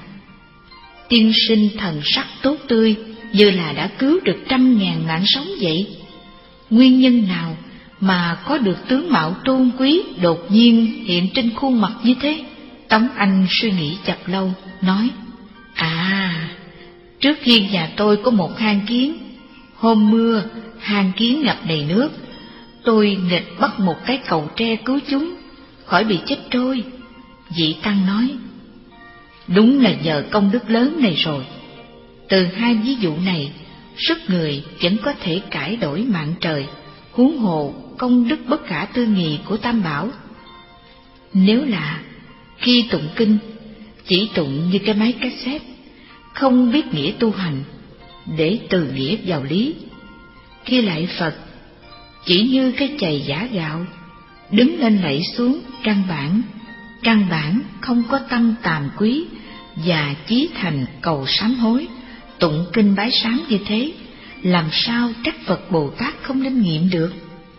tiên sinh thần sắc tốt tươi, như là đã cứu được trăm ngàn mạng sống vậy. Nguyên nhân nào mà có được tướng mạo tôn quý đột nhiên hiện trên khuôn mặt như thế? Tống Anh suy nghĩ chập lâu, nói: à, trước khi nhà tôi có một hang kiến. Hôm mưa, hang kiến ngập đầy nước, tôi nghịch bắt một cái cầu tre cứu chúng khỏi bị chết trôi. Vị tăng nói: đúng là nhờ công đức lớn này rồi. Từ hai ví dụ này, sức người vẫn có thể cải đổi mạng trời, huống hồ công đức bất khả tư nghị của Tam Bảo. Nếu là khi tụng kinh chỉ tụng như cái máy cassette, không biết nghĩa tu hành, để từ nghĩa vào lý. Khi lạy Phật chỉ như cái chày giả gạo, đứng lên lạy xuống, căn bản căn bản không có tâm tàm quý và chí thành cầu sám hối, tụng kinh bái sám như thế, làm sao trách Phật Bồ Tát không nên nghiệm được.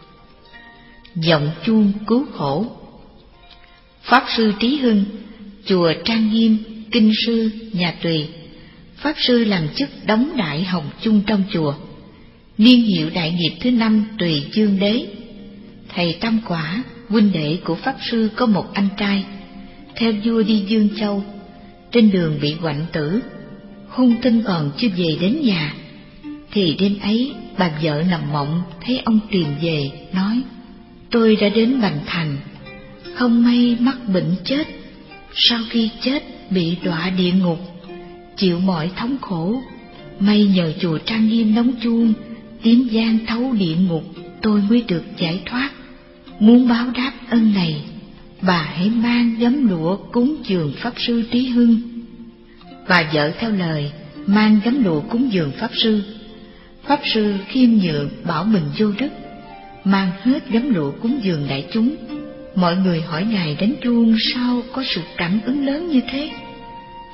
Giọng chuông cứu khổ. Pháp sư Trí Hưng, chùa Trang Nghiêm, kinh sư, nhà Tùy. Pháp sư làm chức đóng đại hồng chung trong chùa. Niên hiệu đại nghiệp thứ năm Tùy Dương Đế. Thầy Tam Quả, huynh đệ của Pháp sư có một anh trai, theo vua đi Dương Châu. Trên đường bị quạnh tử, hung tinh còn chưa về đến nhà, thì đêm ấy bà vợ nằm mộng thấy ông tìm về, nói: tôi đã đến Bành Thành, không may mắc bệnh chết. Sau khi chết bị đọa địa ngục, chịu mọi thống khổ. May nhờ chùa Trang Nghiêm đóng chuông tiếng vang thấu địa ngục, tôi mới được giải thoát. Muốn báo đáp ân này, bà hãy mang gấm lụa cúng dường Pháp sư Trí Hưng. Bà vợ theo lời mang gấm lụa cúng dường Pháp sư. Pháp sư khiêm nhượng bảo mình vô đức, mang hết gấm lụa cúng dường đại chúng. Mọi người hỏi ngài đánh chuông sao có sự cảm ứng lớn như thế.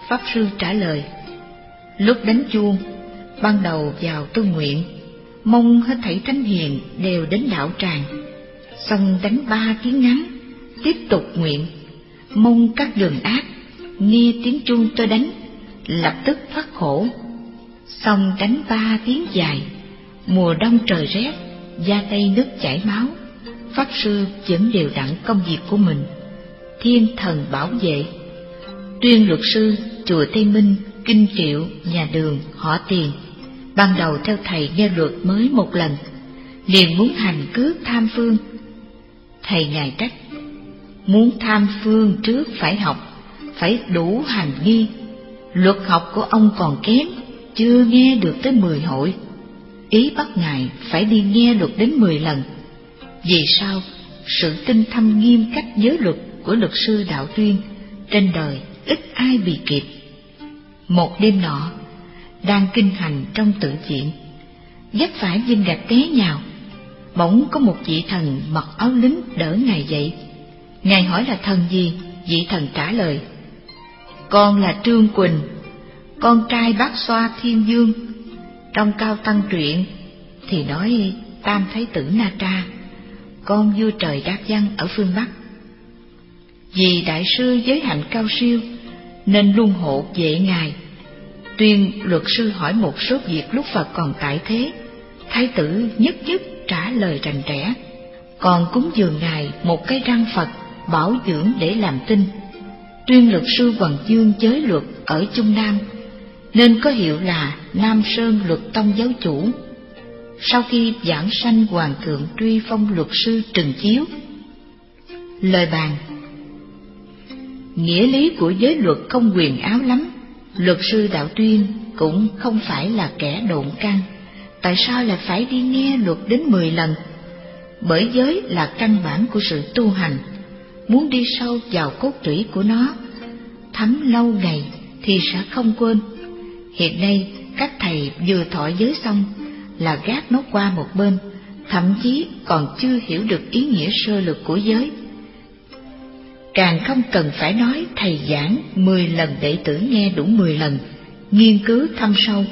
Pháp sư trả lời: lúc đánh chuông, ban đầu vào tôi nguyện, mong hết thảy thánh hiền đều đến đạo tràng. Xong đánh ba tiếng ngắn, tiếp tục nguyện, mong các đường ác nghe tiếng chuông tôi đánh, lập tức thoát khổ. Xong đánh ba tiếng dài, mùa đông trời rét, da tay nước chảy máu, Pháp sư vẫn đều đặn công việc của mình, thiên thần bảo vệ. Tuyên luật sư chùa Tây Minh, Kinh Triệu, nhà Đường, họ Tiền, ban đầu theo thầy nghe luật mới một lần, liền muốn hành cước tham phương. Thầy ngài trách: muốn tham phương trước phải học, phải đủ hành nghi. Luật học của ông còn kém, chưa nghe được tới mười hội. Ý bắt ngài phải đi nghe luật đến mười lần. Vì sao? Sự tinh thâm nghiêm cách giới luật của luật sư Đạo Tuyên, trên đời ít ai bị kịp. Một đêm nọ, đang kinh hành trong tự viện, vấp phải viên gạch té nhào. Bỗng có một vị thần mặc áo lính đỡ ngài dậy. Ngài hỏi là thần gì? Vị thần trả lời: con là Trương Quỳnh, con trai bác Xoa Thiên Dương. Trong Cao Tăng truyện thì nói Tam Thái tử Na Tra, con vua trời Đáp Văn ở phương Bắc. Vì đại sư giới hạnh cao siêu nên luôn hộ vệ ngài. Tuyên luật sư hỏi một số việc lúc Phật còn tại thế, Thái tử nhất nhất trả lời rành rẽ, còn cúng dường ngài một cái răng Phật bảo dưỡng để làm tinh. Tuyên luật sư Hoằng Dương giới luật ở Trung Nam, nên có hiệu là Nam Sơn Luật Tông giáo chủ. Sau khi giảng sanh, Hoàng thượng truy phong luật sư Trừng Chiếu. Lời bàn: nghĩa lý của giới luật không quyền áo lắm. Luật sư Đạo Tuyên cũng không phải là kẻ độn căn, tại sao lại phải đi nghe luật đến mười lần? Bởi giới là căn bản của sự tu hành, muốn đi sâu vào cốt tủy của nó, thấm lâu ngày thì sẽ không quên. Hiện nay các thầy vừa thọ giới xong là gác nó qua một bên, thậm chí còn chưa hiểu được ý nghĩa sơ lược của giới. Càng không cần phải nói thầy giảng mười lần đệ tử nghe đủ mười lần, nghiên cứu thâm sâu.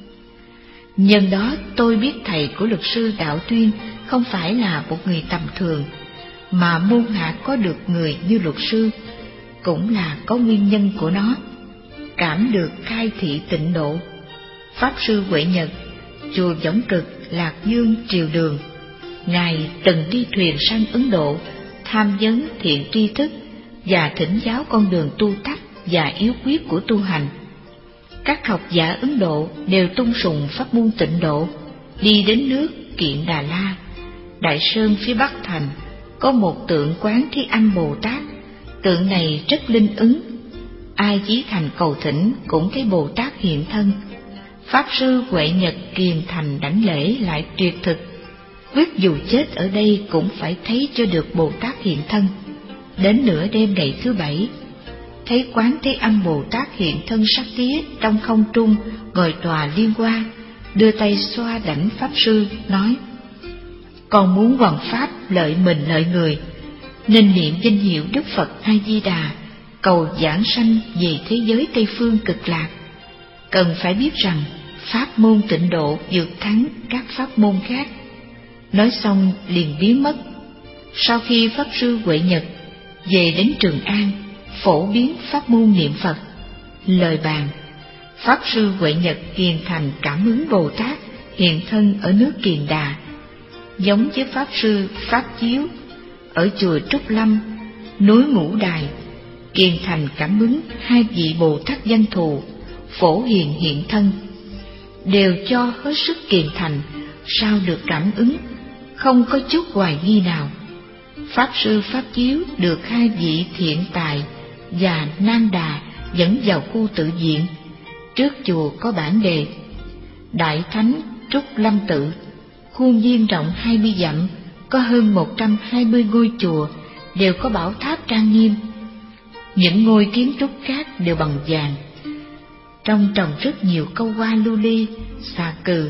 Nhân đó tôi biết thầy của luật sư Đạo Tuyên không phải là một người tầm thường, mà môn hạ có được người như luật sư cũng là có nguyên nhân của nó. Cảm được khai thị tịnh độ. Pháp sư Huệ Nhật, chùa Võng Cực, Lạc Dương, Triều Đường, ngài từng đi thuyền sang Ấn Độ tham vấn thiện tri thức và thỉnh giáo con đường tu tắc và yếu quyết của tu hành. Các học giả Ấn Độ đều tôn sùng pháp môn tịnh độ. Đi đến nước Kiện Đà La, Đại Sơn phía Bắc thành, có một tượng Quán Thế Âm Bồ Tát. Tượng này rất linh ứng, ai chí thành cầu thỉnh cũng thấy Bồ Tát hiện thân. Pháp sư Huệ Nhật kiền thành đảnh lễ lại tuyệt thực, quyết dù chết ở đây cũng phải thấy cho được Bồ Tát hiện thân. Đến nửa đêm ngày thứ bảy, thấy Quán Thế Âm Bồ Tát hiện thân sắc tía trong không trung, ngồi tòa liên hoa, đưa tay xoa đảnh Pháp sư, nói: con muốn hoằng pháp lợi mình lợi người, nên niệm danh hiệu Đức Phật A Di Đà, cầu giảng sanh về thế giới Tây phương cực lạc. Cần phải biết rằng pháp môn tịnh độ vượt thắng các pháp môn khác. Nói xong liền biến mất. Sau khi Pháp sư Huệ Nhật về đến Trường An, phổ biến pháp môn niệm Phật. Lời bàn: Pháp sư Huệ Nhật kiền thành cảm ứng Bồ Tát hiện thân ở nước Kiền Đà, giống với Pháp sư Pháp Chiếu ở chùa Trúc Lâm, núi Ngũ Đài. Kiền thành cảm ứng hai vị Bồ Tát Văn Thù phổ hiền hiện thân, đều cho hết sức kiền thành, sao được cảm ứng, không có chút hoài nghi nào. Pháp sư Pháp Chiếu được hai vị thiện tài và Nan Đà dẫn vào khu tự viện. Trước chùa có bản đề: Đại Thánh Trúc Lâm Tự, khuôn viên rộng hai mươi dặm, có hơn một trăm hai mươi ngôi chùa, đều có bảo tháp trang nghiêm. Những ngôi kiến trúc khác đều bằng vàng, trong trồng rất nhiều câu hoa lưu ly, xà cừ.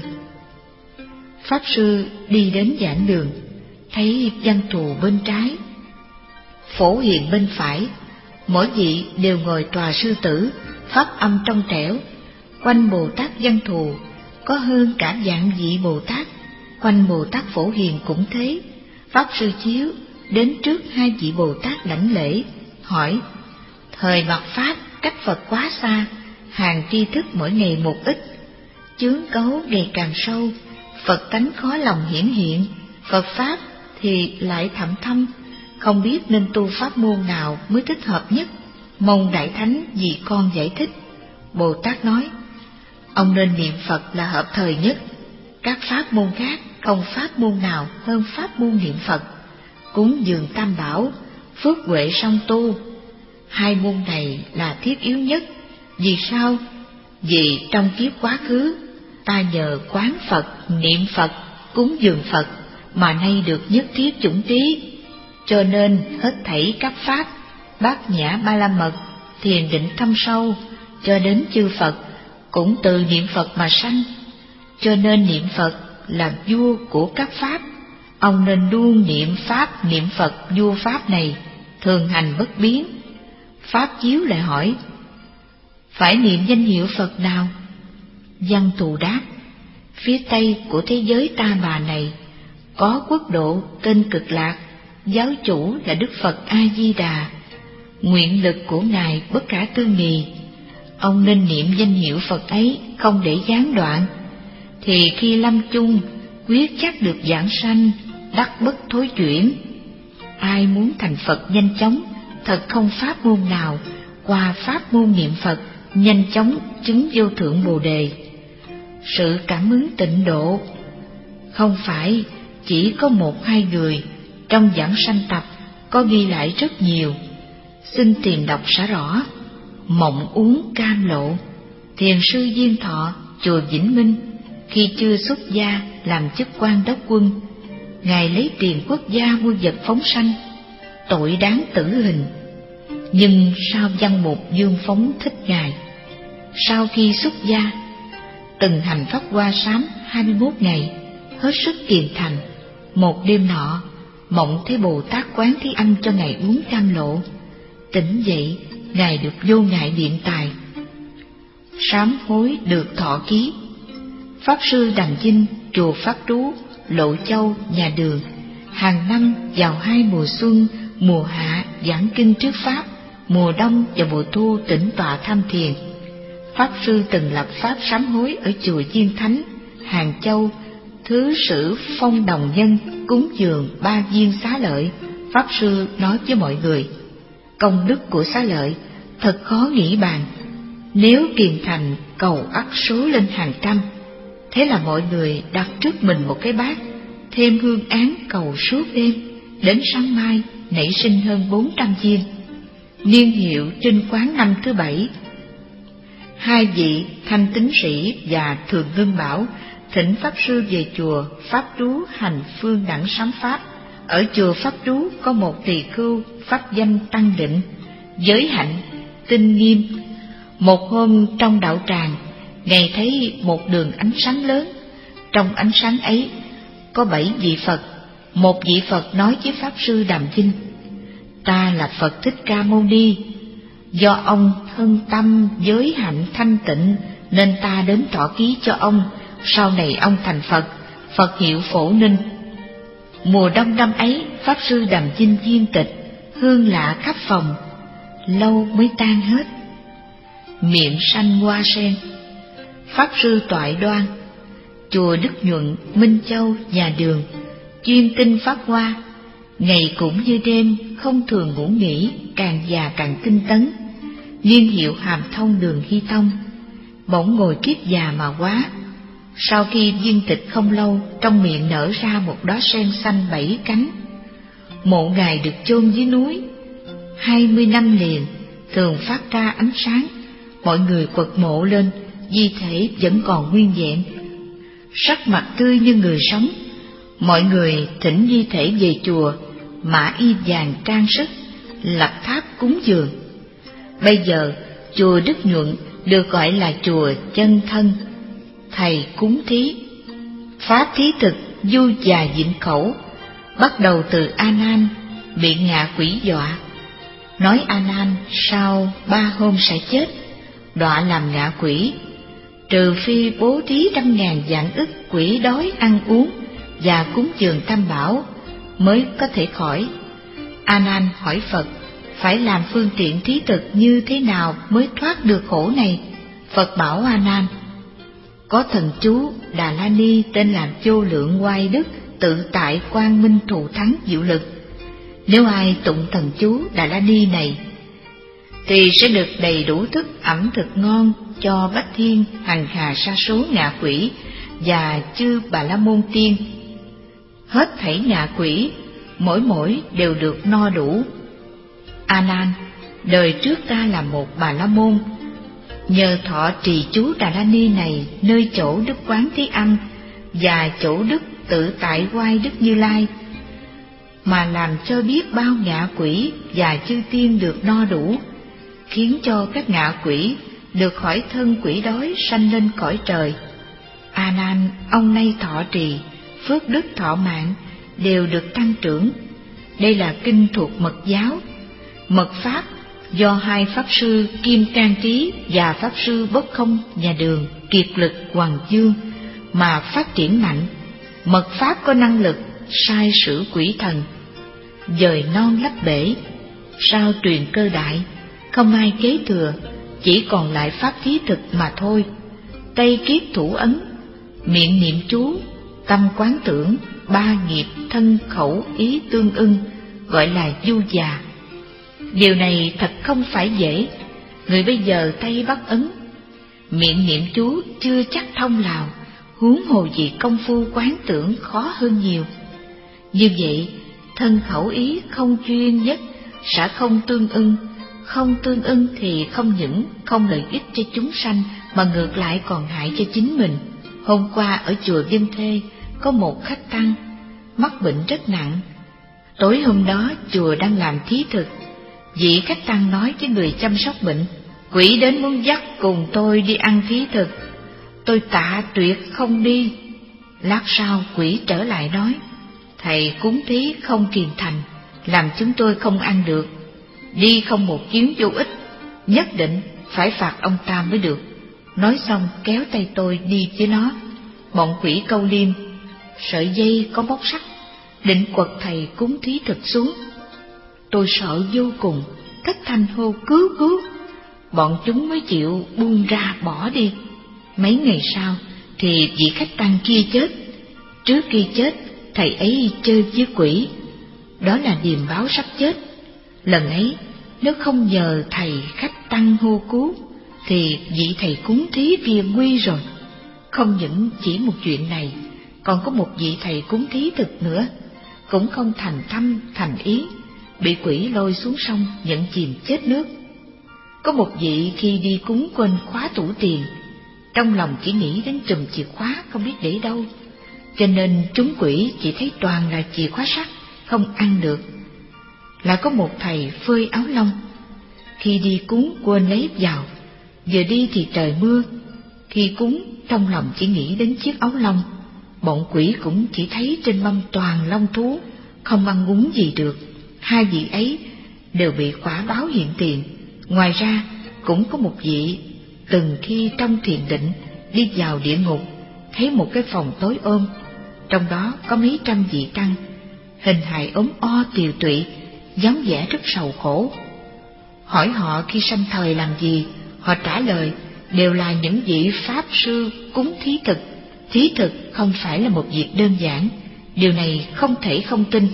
Pháp sư đi đến giảng đường, thấy Văn Thù bên trái, Phổ Hiền bên phải, mỗi vị đều ngồi tòa sư tử, pháp âm trong trẻo. Quanh Bồ Tát Văn Thù có hơn cả vạn vị Bồ Tát, quanh Bồ Tát Phổ Hiền cũng thế. Pháp Sư Chiếu đến trước hai vị Bồ Tát đảnh lễ, hỏi: thời mạt Pháp cách Phật quá xa, hàng tri thức mỗi ngày một ít, chướng cấu ngày càng sâu, Phật tánh khó lòng hiển hiện, Phật Pháp thì lại thậm thâm, không biết nên tu pháp môn nào mới thích hợp nhất, mong Đại Thánh vì con giải thích. Bồ Tát nói: ông nên niệm Phật là hợp thời nhất, các pháp môn khác không pháp môn nào hơn pháp môn niệm Phật. Cúng dường Tam Bảo, phước huệ song tu, hai môn này là thiết yếu nhất. Vì sao? Vì trong kiếp quá khứ ta nhờ quán Phật, niệm Phật, cúng dường Phật mà nay được nhất thiết chủng trí, cho nên hết thảy các pháp bát nhã ba la mật, thiền định thâm sâu cho đến chư Phật cũng từ niệm Phật mà sanh, cho nên niệm Phật là vua của các pháp. Ông nên luôn niệm pháp niệm Phật vua pháp này, thường hành bất biến. Pháp Chiếu lại hỏi: phải niệm danh hiệu Phật nào? Văn Thù đáp: phía tây của thế giới Ta Bà này có quốc độ tên Cực Lạc, giáo chủ là Đức Phật A Di Đà, nguyện lực của ngài bất khả tư nghì. Ông nên niệm danh hiệu Phật ấy không để gián đoạn, thì khi lâm chung quyết chắc được vãng sanh, đắc bất thối chuyển. Ai muốn thành Phật nhanh chóng, thật không pháp môn nào qua pháp môn niệm Phật nhanh chóng chứng vô thượng Bồ Đề. Sự cảm ứng tịnh độ không phải chỉ có một hai người, trong giảng sanh tập có ghi lại rất nhiều. Xin tìm đọc sẽ rõ. Mộng uống cam lộ, thiền sư Diên Thọ, chùa Vĩnh Minh, khi chưa xuất gia làm chức quan đốc quân, ngài lấy tiền quốc gia mua vật phóng sanh, tội đáng tử hình. Nhưng sao văn mục Dương Phóng thích ngài? Sau khi xuất gia, từng hành pháp hoa sám hai mươi mốt ngày, hết sức kiền thành. Một đêm nọ, mộng thấy Bồ Tát quán thí ăn cho ngài uống cam lộ. Tỉnh dậy, ngài được vô ngại điện tài, sám hối được thọ ký. Pháp Sư Đàm Vinh, chùa Pháp Trú, Lộ Châu, Nhà Đường, hàng năm vào hai mùa xuân, mùa hạ giảng kinh trước Pháp, mùa đông và mùa thu tĩnh tọa tham thiền. Pháp Sư từng lập pháp sám hối ở chùa Diên Thánh, Hàng Châu, thứ sử phong đồng nhân cúng dường ba viên xá lợi. Pháp Sư nói với mọi người: công đức của xá lợi thật khó nghĩ bàn, nếu kiền thành cầu ắt số lên hàng trăm. Thế là mọi người đặt trước mình một cái bát, thêm hương án cầu suốt đêm, đến sáng mai nảy sinh hơn bốn trăm viên. Niên hiệu Trinh Quán năm thứ bảy, hai vị Thanh Tín Sĩ và Thường Ngân Bảo thỉnh Pháp Sư về chùa Pháp Trú hành phương đẳng sám pháp. Ở chùa Pháp Trú có một tỳ khưu pháp danh Tăng Định, giới hạnh tinh nghiêm. Một hôm trong đạo tràng, ngài thấy một đường ánh sáng lớn, trong ánh sáng ấy có bảy vị Phật. Một vị Phật nói với Pháp Sư Đàm Vinh: ta là Phật Thích Ca Mâu Ni, do ông thân tâm giới hạnh thanh tịnh nên ta đến tỏ ký cho ông, sau này ông thành Phật, Phật hiệu Phổ Ninh. Mùa đông năm ấy, Pháp Sư Đàm Vinh viên tịch, hương lạ khắp phòng, lâu mới tan hết. Miệng sanh hoa sen. Pháp Sư Toại Đoan, chùa Đức Nhuận, Minh Châu, Nhà Đường, chuyên tinh pháp hoa, ngày cũng như đêm, không thường ngủ nghỉ, càng già càng tinh tấn. Niên hiệu Hàm Thông Đường Hy Tông, bỗng ngồi kiết già mà quá. Sau khi viên tịch không lâu, trong miệng nở ra một đóa sen xanh bảy cánh. Mộ ngài được chôn dưới núi, hai mươi năm liền, thường phát ra ánh sáng. Mọi người quật mộ lên, di thể vẫn còn nguyên vẹn, sắc mặt tươi như người sống. Mọi người thỉnh di thể về chùa, mã y vàng trang sức, lập tháp cúng dường. Bây giờ chùa Đức Nhuận được gọi là chùa Chân Thân. Thầy cúng thí, pháp thí thực du già vịnh khẩu, bắt đầu từ A Nan bị ngạ quỷ dọa, nói A Nan sau ba hôm sẽ chết. đọa làm ngạ quỷ, trừ phi bố thí trăm ngàn vạn ức quỷ đói ăn uống và cúng dường tam bảo mới có thể khỏi. A Nan hỏi Phật, phải làm phương tiện thí thực như thế nào mới thoát được khổ này? Phật bảo A Nan, có thần chú Đà La Ni tên là Vô Lượng Oai Đức Tự Tại Quang Minh Thù Thắng Diệu Lực. Nếu ai tụng thần chú Đà La Ni này thì sẽ được đầy đủ thức ẩm thực ngon cho bách thiên hằng hà sa số ngạ quỷ và chư Bà La Môn tiên. Hết thảy ngạ quỷ mỗi mỗi đều được no đủ. A Nan, đời trước ta là một Bà La Môn, nhờ thọ trì chú Đà La Ni này nơi chỗ Đức Quán Thế Âm và chỗ Đức Tự Tại Oai Đức Như Lai, mà làm cho biết bao ngạ quỷ và chư tiên được no đủ, khiến cho các ngạ quỷ được khỏi thân quỷ đói sanh lên cõi trời. A Nan, ông nay thọ trì, phước đức thọ mạng đều được tăng trưởng. Đây là kinh thuộc mật giáo. Mật pháp do hai pháp sư Kim Cang Trí và pháp sư Bất Không Nhà Đường kiệt lực Hoàng Dương mà phát triển mạnh. Mật pháp có năng lực sai sử quỷ thần, dời non lấp bể, sao truyền cơ đại, không ai kế thừa, chỉ còn lại pháp thí thực mà thôi. Tay kiết thủ ấn, miệng niệm chú, tâm quán tưởng, ba nghiệp thân khẩu ý tương ưng, gọi là du già. Điều này thật không phải dễ. Người bây giờ tay bắt ấn, miệng niệm chú chưa chắc thông lào, huống hồ gì công phu quán tưởng khó hơn nhiều. Như vậy, thân khẩu ý không chuyên nhất sẽ không tương ưng. Không tương ưng thì không những không lợi ích cho chúng sanh mà ngược lại còn hại cho chính mình. Hôm qua ở chùa Viêm Thê có một khách tăng mắc bệnh rất nặng. Tối hôm đó chùa đang làm thí thực, vị khách tăng nói với người chăm sóc bệnh, quỷ đến muốn dắt cùng tôi đi ăn thí thực. Tôi tạ tuyệt không đi. Lát sau quỷ trở lại nói, thầy cúng thí không kiền thành, làm chúng tôi không ăn được. Đi không một chuyến vô ích, nhất định phải phạt ông ta mới được. Nói xong kéo tay tôi đi với nó. Bọn quỷ câu liêm, sợi dây có móc sắt, định quật thầy cúng thí thực xuống. Tôi sợ vô cùng, cất thanh hô cứu cứu. Bọn chúng mới chịu buông ra bỏ đi. Mấy ngày sau thì vị khách tăng kia chết. Trước khi chết, thầy ấy chơi với quỷ, đó là điềm báo sắp chết. Lần ấy nếu không nhờ thầy khách tăng hô cứu thì vị thầy cúng thí kia nguy rồi. Không những chỉ một chuyện này, còn có một vị thầy cúng thí thực nữa, cũng không thành tâm thành ý, bị quỷ lôi xuống sông nhận chìm chết nước. Có một vị khi đi cúng quên khóa tủ tiền, trong lòng chỉ nghĩ đến chùm chìa khóa không biết để đâu, cho nên chúng quỷ chỉ thấy toàn là chìa khóa sắt, không ăn được. Lại có một thầy phơi áo lông, khi đi cúng quên lấy vào, vừa đi thì trời mưa, khi cúng trong lòng chỉ nghĩ đến chiếc áo lông. Bọn quỷ cũng chỉ thấy trên mâm toàn lông thú, không ăn uống gì được. Hai vị ấy đều bị quả báo hiện tiền. Ngoài ra cũng có một vị từng khi trong thiền định đi vào địa ngục, thấy một cái phòng tối ôm, trong đó có mấy trăm vị tăng, hình hài ốm o tiều tụy, dáng vẻ rất sầu khổ. Hỏi họ khi sanh thời làm gì, họ trả lời đều là những vị pháp sư cúng thí thực. Thí thực không phải là một việc đơn giản, điều này không thể không tin.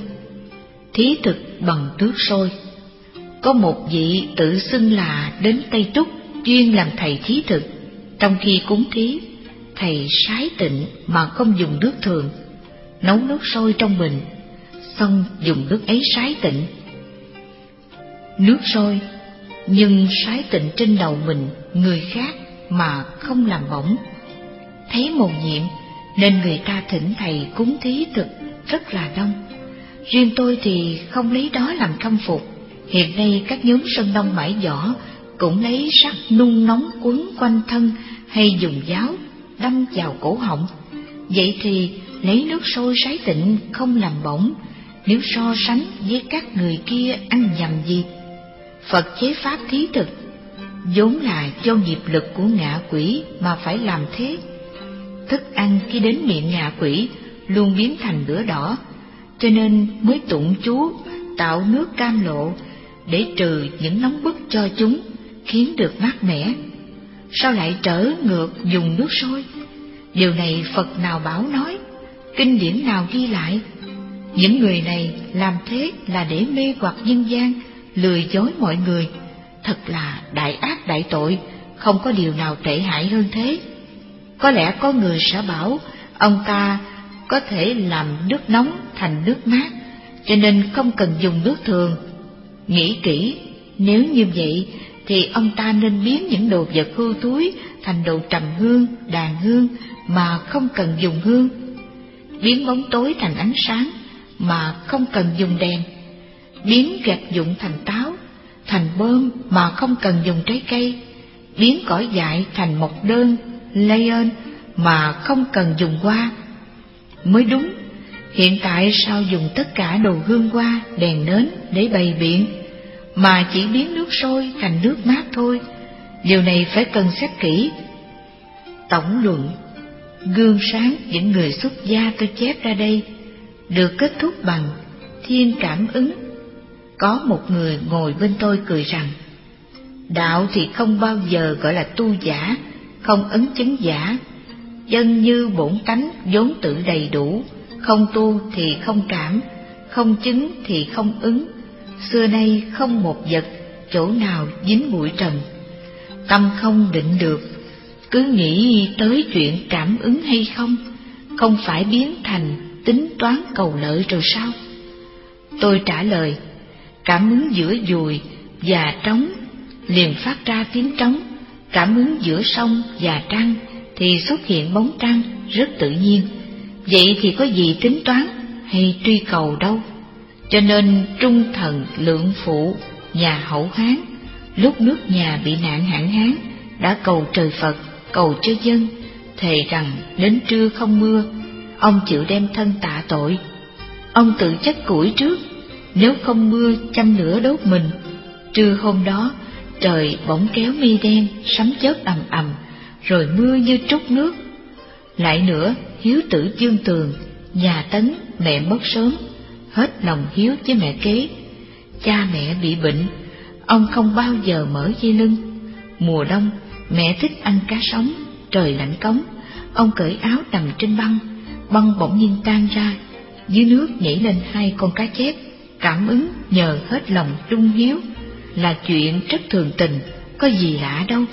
Thí thực bằng nước sôi. Có một vị tự xưng là đến Tây Trúc chuyên làm thầy thí thực. Trong khi cúng thí, thầy sái tịnh mà không dùng nước thường, nấu nước sôi trong bình, xong dùng nước ấy sái tịnh. Nước sôi nhưng sái tịnh trên đầu mình người khác mà không làm bỏng. Thấy mầu nhiệm nên người ta thỉnh thầy cúng thí thực rất là đông. Riêng tôi thì không lấy đó làm khâm phục. Hiện nay các nhóm sơn đông mãi giỏ cũng lấy sắt nung nóng quấn quanh thân hay dùng giáo đâm vào cổ họng. Vậy thì lấy nước sôi sái tịnh không làm bỏng, nếu so sánh với các người kia ăn nhầm gì? Phật chế pháp thí thực, vốn là do nghiệp lực của ngạ quỷ mà phải làm thế. Thức ăn khi đến miệng ngạ quỷ luôn biến thành lửa đỏ, cho nên mới tụng chú tạo nước cam lộ để trừ những nóng bức cho chúng, khiến được mát mẻ. Sao lại trở ngược dùng nước sôi? Điều này Phật nào bảo nói, kinh điển nào ghi lại? Những người này làm thế là để mê hoặc nhân gian, lừa dối mọi người. Thật là đại ác đại tội, không có điều nào tệ hại hơn thế. Có lẽ có người sẽ bảo ông ta có thể làm nước nóng thành nước mát, cho nên không cần dùng nước thường. Nghĩ kỹ, nếu như vậy thì ông ta nên biến những đồ vật hư thối thành đồ trầm hương, đàn hương mà không cần dùng hương, biến bóng tối thành ánh sáng mà không cần dùng đèn, biến gạch vụn thành táo, thành bơm mà không cần dùng trái cây, biến cỏ dại thành mộc đơn, lion mà không cần dùng hoa. Mới đúng, hiện tại sao dùng tất cả đồ hương hoa, đèn nến để bày biện, mà chỉ biến nước sôi thành nước mát thôi? Điều này phải cần xét kỹ. Tổng luận, gương sáng những người xuất gia tôi chép ra đây được kết thúc bằng thiên cảm ứng. Có một người ngồi bên tôi cười rằng, đạo thì không bao giờ gọi là tu giả, không ấn chứng giả. Dân như bổn tánh vốn tự đầy đủ, không tu thì không cảm, không chứng thì không ứng. Xưa nay không một vật, chỗ nào dính bụi trần. Tâm không định được, cứ nghĩ tới chuyện cảm ứng hay không, không phải biến thành tính toán cầu lợi rồi sao? Tôi trả lời, cảm ứng giữa dùi và trống liền phát ra tiếng trống, cảm ứng giữa sông và trăng thì xuất hiện bóng trăng, rất tự nhiên. Vậy thì có gì tính toán hay truy cầu đâu. Cho nên trung thần lượng phụ nhà Hậu Hán, lúc nước nhà bị nạn hạn hán, đã cầu trời Phật, cầu cho dân, thề rằng đến trưa không mưa, ông chịu đem thân tạ tội. Ông tự chất củi trước, nếu không mưa châm lửa đốt mình. Trưa hôm đó trời bỗng kéo mây đen, sấm chớp ầm ầm, rồi mưa như trút nước. Lại nữa, hiếu tử Dương Tường, nhà Tấn mẹ mất sớm, hết lòng hiếu với mẹ kế. Cha mẹ bị bệnh, ông không bao giờ mở dây lưng. Mùa đông mẹ thích ăn cá sống, trời lạnh cống, ông cởi áo nằm trên băng, băng bỗng nhiên tan ra, dưới nước nhảy lên hai con cá chép. Cảm ứng nhờ hết lòng trung hiếu là chuyện rất thường tình, có gì lạ đâu.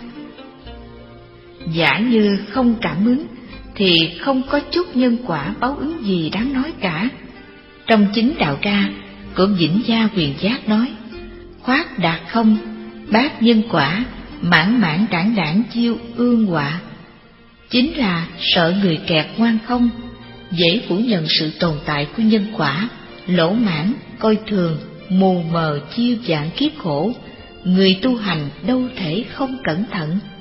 Giả như không cảm ứng thì không có chút nhân quả báo ứng gì đáng nói cả. Trong chính đạo ca của Vĩnh Gia Quyền Giác nói, khoát đạt không, bát nhân quả, mãn mãn đảng đảng chiêu ương họa. Chính là sợ người kẹt ngoan không, dễ phủ nhận sự tồn tại của nhân quả, lỗ mãn, coi thường, mù mờ chiêu dạng kiếp khổ. Người tu hành đâu thể không cẩn thận.